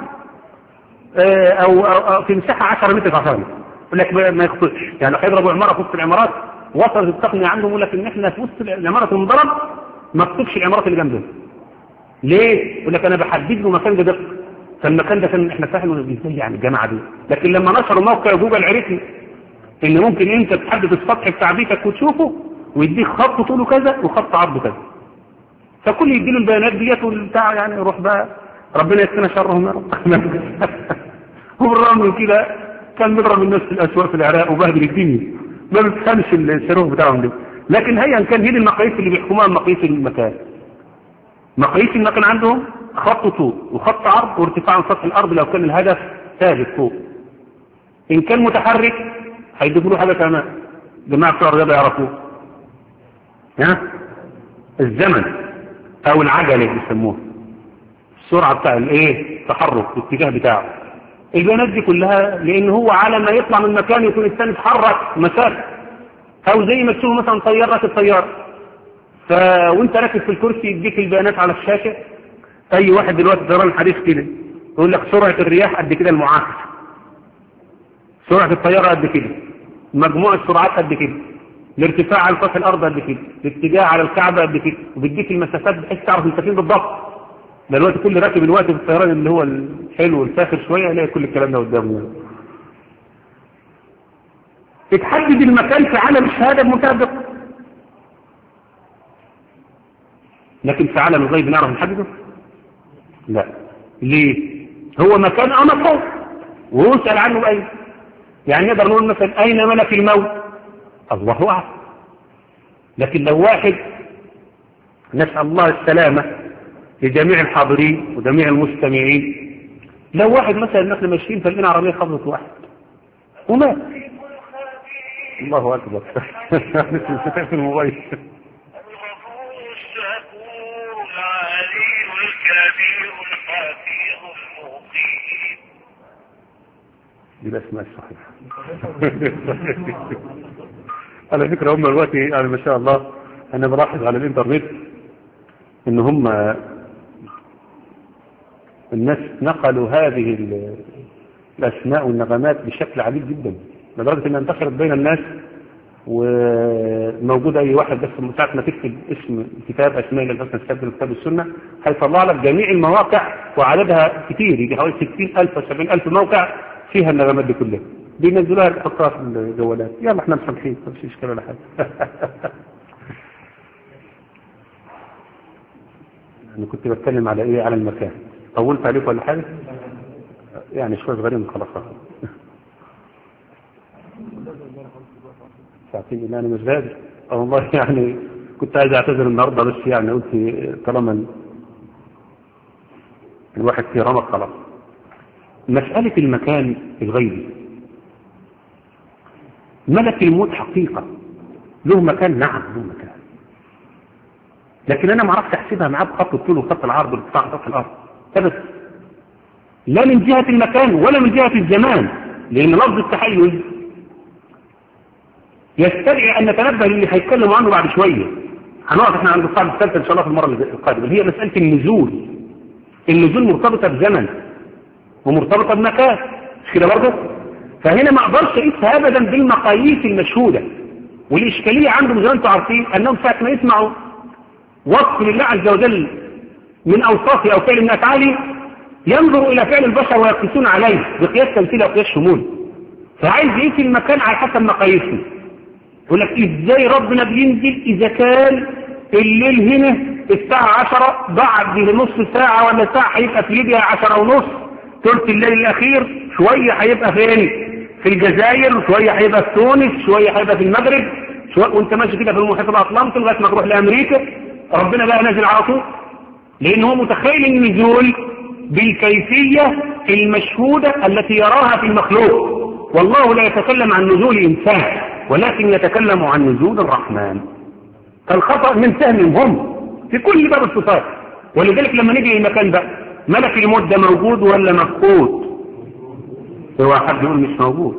او, أو, أو في مساحه عشرة متر في عشرة متر، يقول لك ما يخطئش. يعني لو هيضربوا عماره في وسط العمارات وصلت التقنيه عندهم يقول لك ان احنا في وسط العماره تنضرب ما تخطئش العمارات اللي جنبنا. ليه؟ يقول لك انا بحدد له مكان بدقه، فالمكان ده كان احنا فاهمينه ازاي يعني الجامعه دي، لكن لما نشروا موقع جوجل عرفنا ان ممكن انت تحدد السطح بتاع بيتك وتشوفه ويديك خط طوله كذا وخط عرضه كذا، فكل يديله البيانات ديت والبتاع يعني يروح بقى ربنا يكفينا شرهم يا رب. وبالرغم من كده كان بيضرب الناس في الاسواق في العراق وبهدل الدنيا، ما بتفهمش الصاروخ بتاعهم ده. لكن هي كان هي المقاييس اللي بيحكموها مقاييس المكان. مقاييس المكان عندهم خط طول وخط عرض وارتفاع عن سطح الارض لو كان الهدف ثابت فوق. ان كان متحرك هيضيفوا له حاجه كمان جماعه بتوع الرياضه يعرفوه، ها الزمن او العجله اللي بيسموها السرعه بتاع الايه التحرك الاتجاه بتاعه. البيانات دي كلها لان هو على ما يطلع من مكان يكون الثاني اتحرك مسافه، او زي ما تشوف مثلا طيار راكب طياره ف وانت راكب في الكرسي يديك البيانات على الشاشه. اي واحد دلوقتي طيران الحديث كده يقول لك سرعه الرياح قد كده المعاكس، سرعه الطياره قد كده، مجموع السرعات قد كده، الارتفاع على سطح الارض قد كده، الاتجاه على الكعبه قد كده، وبيديك المسافات بحيث تعرف انت فين بالضبط. دلوقتي كل راكب الوقت في الطيران اللي هو الحلو والفاخر شويه يلاقي كل الكلام ده قدامه. تتحدد المكان في عالم الشهاده بمنتهى الدقه، لكن في عالم الغيب نعرف نحدده؟ لا. ليه؟ هو مكان أمكان ويسأل عنه بأين. يعني نقدر نقول مثلا أين ملك الموت؟ الله أعلم. لكن لو واحد نسأل الله السلامة لجميع الحاضرين وجميع المستمعين، لو واحد مثلا نحن ماشيين فلقينا عربية خبطت واحد ومات، الله أكبر. في الموبايل دي الاسماء الصحيحه. على فكره هم دلوقتي يعني ما شاء الله انا بلاحظ على الانترنت ان هم الناس نقلوا هذه الاسماء والنغمات بشكل عجيب جدا لدرجه انها انتشرت بين الناس، وموجود اي واحد بس من ساعه ما تكتب اسم كتاب اسماء الحسنى السابق كتاب السنه هيطلع لك جميع المواقع وعددها كتير، يجي حوالي ستين ألف و سبعين ألف موقع فيها النغمات دي كلها بينزلوها يحطوها في الجوالات. يلا احنا مسامحين ما فيش اشكال ولا حاجه. انا كنت بتكلم على ايه؟ على المكان. طولت عليك ولا حاجه؟ يعني شويه صغيرين خلاص. ساعتين اللي انا مش قادر والله، يعني كنت عايز اعتذر النهارده بس يعني قلت طالما الواحد في رمق خلاص. مسألة المكان الغيبي، ملك الموت حقيقة له مكان، نعم له مكان، لكن انا ما عرفت احسبها معاه بخط الطول وخط العرض وارتفاع سطح الارض ابدا، لا من جهة المكان ولا من جهة الزمان، لان لفظ التحيز يستدعي ان نتنبه للي هيتكلموا عنه بعد شوية. هنقف احنا عند القاعدة الثالثة ان شاء الله في المرة القادمة، هي مسألة النزول. النزول مرتبطة بزمن ومرتبطة بمكان، مش كده برضه؟ فهنا ما اقدرش اقيسها ابدا بالمقاييس المشهودة. والاشكالية عندهم زي ما انتم عارفين انهم ساعة ما يسمعوا وصف لله عز وجل من اوصافه او فعل من افعاله ينظروا الى فعل البشر ويقيسون عليه بقياس تمثيلي او قياس شمولي، فعايز يقيس المكان على حسب مقاييسه. يقول لك ازاي ربنا بينزل اذا كان الليل هنا الساعة عشرة بعد نص ساعة ولا ساعة هيبقى في ليبيا عشرة ونص، ثلث الليل الاخير شوية هيبقى فين؟ في الجزائر، شوية هيبقى في تونس، شوية هيبقى في المغرب، شوية وانت ماشي كده في المحيط الاطلنطي لغاية ما تروح لامريكا. ربنا بقى نازل على طول لان هو متخيل النزول بالكيفية المشهودة التي يراها في المخلوق. والله لا يتكلم عن نزول إنسان ولكن يتكلم عن نزول الرحمن. فالخطأ من سهم هم في كل باب الصفات. ولذلك لما نيجي المكان بقى ملك الموت ده موجود ولا مفقود؟ هو حد يقول مش موجود؟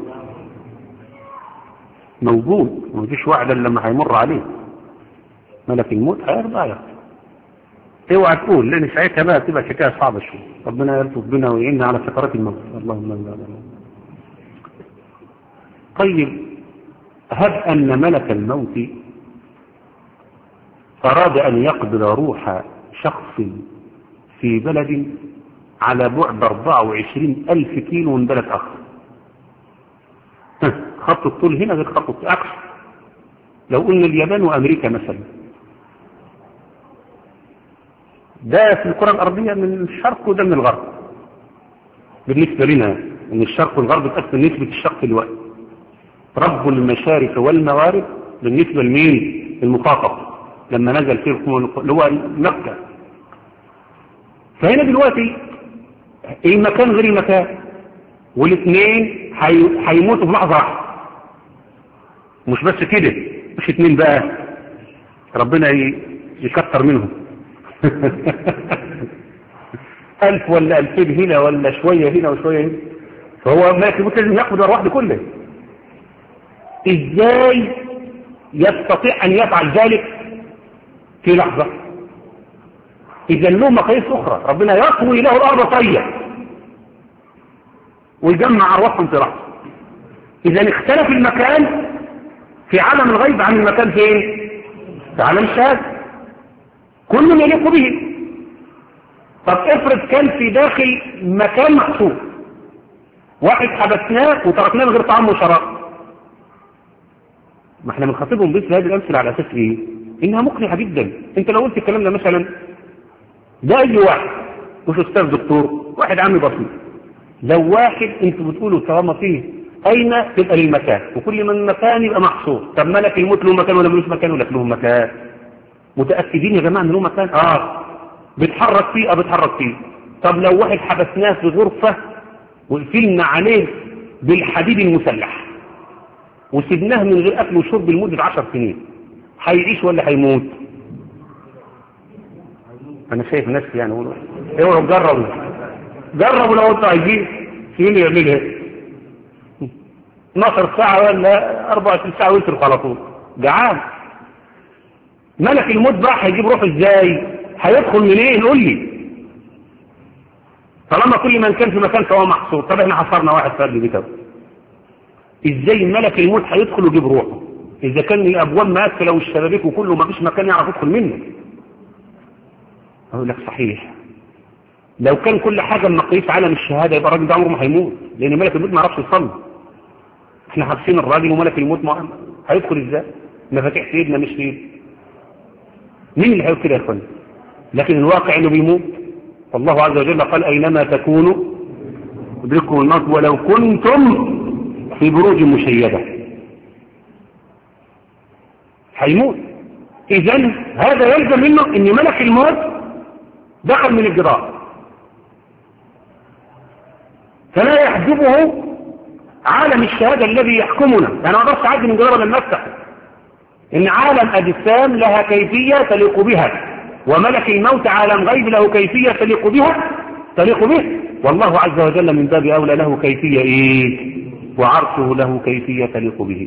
موجود، ومفيش واحد الا لما هيمر عليه ملك الموت هيرضى ياخد. اوعى تقول، لان ساعتها بقى تبقى حكايه صعبه شويه. ربنا يلطف بنا ويعيننا على سكرات الموت. اللهم لا اله الا الله. طيب هب ان ملك الموت اراد ان يقبض روح شخص في بلد على بعد أربعة وعشرين ألف كيلو من بلد اخر. خط الطول هنا غير خط الطول أقصى. لو قلنا اليابان وأمريكا مثلا، ده في الكرة الأرضية من الشرق وده من الغرب. بالنسبة لنا من الشرق والغرب تقسم نسبة الشرق الوقت. رب المشارق والمغارب بالنسبة لمين؟ المخاطب لما نزل فيه اللي هو مكة. فهنا دلوقتي المكان غير المكان، والاثنين هيموتوا في لحظة واحدة. مش بس كده، مش اثنين بقى، ربنا يكتر منهم ألف ولا ألفين هنا ولا شوية هنا وشوية هنا. فهو ملك الموت لازم ياخد مرة واحدة كله. ازاي يستطيع ان يفعل ذلك في لحظة؟ اذا له مقاييس اخرى. ربنا يطوي له الارض طية ويجمع ارواحهم في لحظة. اذا اختلف المكان في عالم الغيب عن المكان فين؟ في عالم الشهادة. كل يليق به. طب افرض كان في داخل مكان محصور، واحد حبسناه وتركناه من غير طعام وشراب. ما احنا بنخاطبهم بس هذه الامثله على اساس ايه؟ انها مقنعه جدا. انت لو قلت الكلام ده مثلا ده اي واحد مش استاذ دكتور، واحد عامل بسيط، لو واحد انتوا بتقولوا طالما فيه اين تبقى للمكان، وكل من مكان يبقى محصور. طب ملك الموت له مكان ولا ملوش مكان؟ ولا له مكان؟ متاكدين يا جماعه ان له مكان؟ اه بيتحرك فيه، اه بيتحرك فيه. طب لو واحد حبسناه في غرفه وقفلنا عليه بالحديد المسلح وسبناه من غير اكل وشرب لمده عشر سنين، هيعيش ولا هيموت؟ انا شايف نفسي يعني اقول ايوه جربوا جربوا لو انتوا عايزين شيلوا يعملها اثناشر ساعه ولا أربعة وعشرين ساعه ويصرف على طول جعان. ملك الموت بقى هيجيب روحه ازاي؟ هيدخل منين؟ قول لي. طالما كل من كان في مكان فهو محصور. طب احنا حصرنا واحد في قلب بيته، ازاي ملك الموت هيدخل ويجيب روحه اذا كان الابواب مقفله والشبابيك وكله ما فيش مكان يعرف يدخل منه؟ اقول لك صحيح، لو كان كل حاجه بمقاييس عالم الشهاده يبقى الراجل ده عمره ما هيموت، لان ملك الموت ما يعرفش يصلي. احنا حابسين الراجل وملك الموت ما هيدخل ازاي؟ مفاتيح في ايدنا مش في ايد مين اللي هيقول كده يا اخوان؟ لكن الواقع انه بيموت. الله عز وجل قال اينما تكونوا يدرككم الموت ولو كنتم في بروج مشيده. هيموت. اذا هذا يلزم منه ان ملك الموت دخل من الجدار، فلا يحجبه عالم الشهاده الذي يحكمنا. يعني ما اقدرش اعدي من الجدار لما افتح ان عالم اجسام لها كيفيه تليق بها، وملك الموت عالم غيب له كيفيه تليق بها تليق به. والله عز وجل من باب اولى له كيفيه ايه؟ وعرشه له كيفيه تليق به.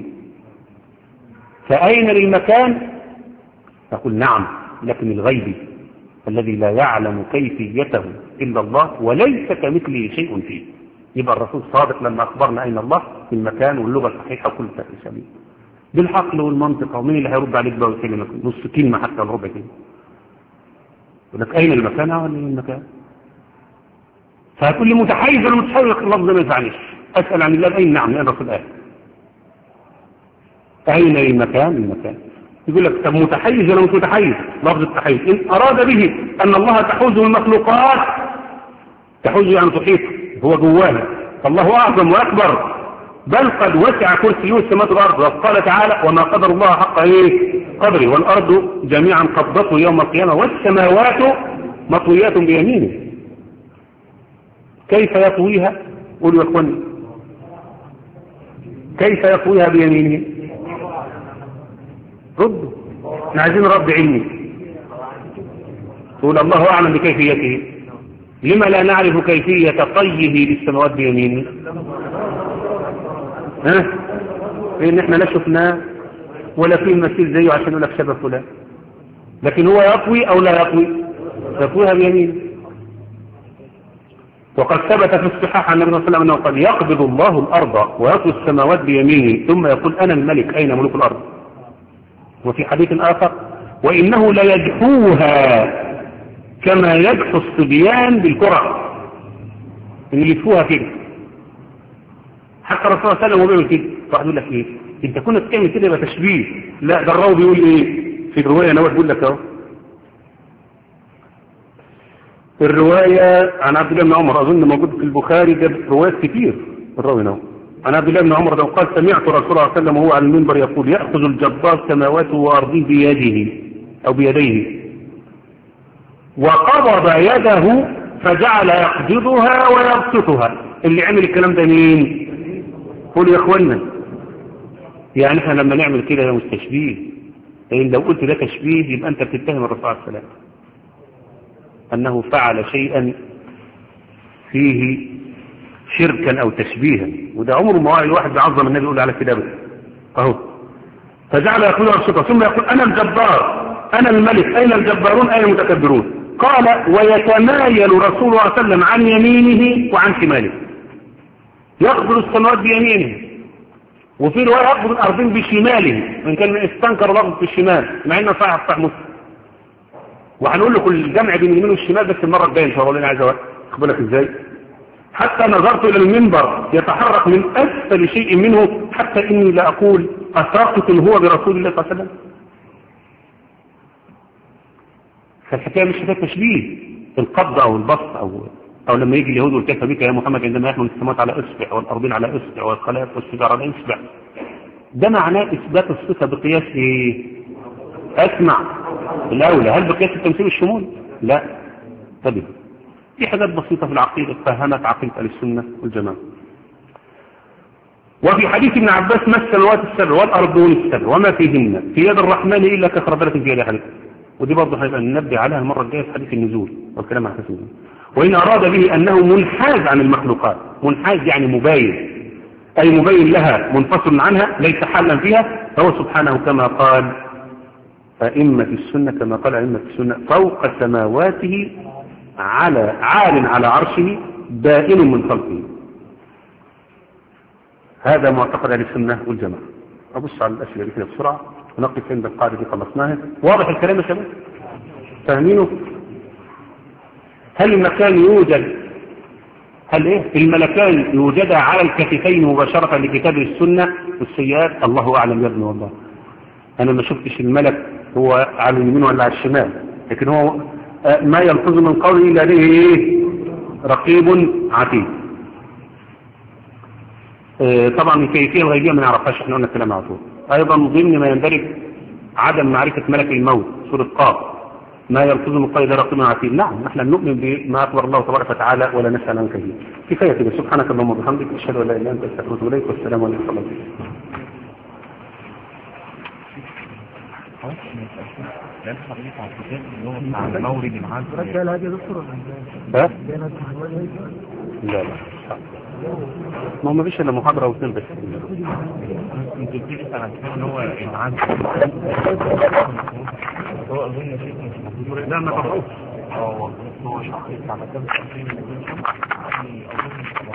فاين للمكان؟ نقول نعم، لكن الغيب الذي لا يعلم كيفيته الا الله وليس كمثله شيء فيه. يبقى الرسول صادق لما اخبرنا اين الله في المكان واللغه الصحيحه وكل شيء سليم بالعقل والمنطق. ومين اللي هيرد عليك بقى ويكلمك نص كلمه حتى الربع كلمه؟ يقول لك اين المكان؟ ولا المكان؟ فهتقول لي متحيز ولا متحيز؟ اللفظ ما يزعلش. اسال عن الله اين؟ نعم، لان الرسول قال اين المكان؟ المكان. يقول لك طب متحيز ولا مش متحيز؟ لفظ التحيز ان اراد به ان الله تحوزه المخلوقات، تحوزه يعني تحيط، هو جواها، فالله اعظم واكبر، بل قد وسع كرسيه السماوات والارض. وقال تعالى وما قدر الله حق ايه قدره والارض جميعا قبضته يوم القيامه والسماوات مطويات بيمينه. كيف يطويها؟ قولوا يا اخواني، كيف يطويها بيمينه؟ ردوا، احنا عايزين رد علمي. تقول الله اعلم بكيفيته، لما لا نعرف كيفية طيه للسماوات بيمينه؟ ها؟ لان احنا لا شفناه ولا فيه مثيل زيه عشان يقول لك شبه فلان، لكن هو يطوي او لا يطوي؟ يطويها بيمينه. وقد ثبت في الصحاح عن النبي صلى الله عليه وسلم انه قد يقبض الله الارض ويطوي السماوات بيمينه ثم يقول انا الملك اين ملوك الارض. وفي حديث اخر وانه ليدحوها كما يدحو الصبيان بالكرة، اللي يدفوها كده. حتى الرسول صلى الله عليه وسلم هو بيقول كده. واحد يقول لك ايه انت كنت بتعمل كده يبقى تشبيه. لا، ده الراوي بيقول ايه في الروايه، انا بقول لك اهو الروايه عن عبد الله بن عمر، اظن موجود في البخاري، جاب روايات كتير الراوي اهو عن عبد الله بن عمر ده قال سمعت رسول الله صلى الله عليه وسلم وهو على المنبر يقول ياخذ الجبار سماواته وارضه بيده او بيديه وقبض يده فجعل يقبضها ويبسطها. اللي عمل الكلام ده مين؟ قولوا يا اخوانا. يعني احنا لما نعمل كده ده مش تشبيه، لان لو قلت ده تشبيه يبقى انت بتتهم الرسول عليه السلام انه فعل شيئا فيه شركا او تشبيها، وده عمره ما الواحد بيعظم النبي يقول على كده بس اهو. فجعل يقول رسوله ثم يقول انا الجبار انا الملك اين الجبارون اين المتكبرون؟ قال ويتمايل رسول الله صلى الله عليه وسلم عن يمينه وعن شماله، يقبض السماوات بيمينه وفي روايه يقبض الارضين بشماله، وان كان استنكر لفظ في الشمال مع انه صحيح صحيح مسلم. وهنقول لكم الجمع بين اليمين والشمال بس المره الجايه ان شاء الله، انا عايز اخبرك ازاي. حتى نظرت الى المنبر يتحرك من اسفل شيء منه حتى اني لا اقول اساقط هو برسول الله صلى الله عليه وسلم. فالحكايه مش حكايه تشبيه القبض او البسط او او لما يجي اليهود والكيف بك يا محمد عندما يحمل السماوات على اصبع والارضين على اصبع والخلائق والشجر على اصبع، ده معناه اثبات الصفه بقياس ايه؟ اسمع الاولى، هل بقياس التمثيل والشمول؟ لا. طيب دي حاجات بسيطه في العقيده فهمت عقيده السنه والجماعه. وفي حديث ابن عباس ما السماوات السبع والارضون السبع وما فيهن في يد الرحمن الا كخردله في يد احدكم. ودي برضه هيبقى ننبه عليها المره الجايه في حديث النزول والكلام عن حديث النزول. وإن أراد به أنه منحاز عن المخلوقات، منحاز يعني مباين، أي مبين لها منفصل عنها ليس حالا فيها، فهو سبحانه كما قال أئمة السنة كما قال أئمة السنة فوق سماواته على عال على عرشه بائن من خلقه. هذا معتقد أهل السنة والجماعة. أبص على الأشياء دي كده بسرعة ونقف عند القاعدة دي خلصناها. واضح الكلام يا شباب؟ فاهمينه؟ هل المكان يوجد هل ايه الملكان يوجدا على الكتفين مباشرة لكتاب السنة والسيئات؟ الله اعلم يا ابني، والله انا ما شفتش الملك هو على اليمين ولا على الشمال، لكن هو ما يلفظ من قوله الا لديه ايه؟ رقيب عتيد. اه طبعا الكيفيه الغيبيه ما نعرفهاش، احنا قلنا الكلام على طول. ايضا ضمن ما يندرج عدم معرفه ملك الموت، سوره قاف ما يلفظ من قيد رقيب عتيد. نعم احنا نؤمن بما اخبر الله تبارك وتعالى ولا نسال عن كثير. كفايه كده. سبحانك اللهم وبحمدك اشهد ان لا اله الا انت استغفرك واتوب اليك والسلام عليكم ورحمه الله وبركاته. لا لا ما ما فيش الا محاضره واثنين بس. انت بتسال عن ان هو العام هو اظن شيء مش لا ما تعرفش. اه هو شخص على كذا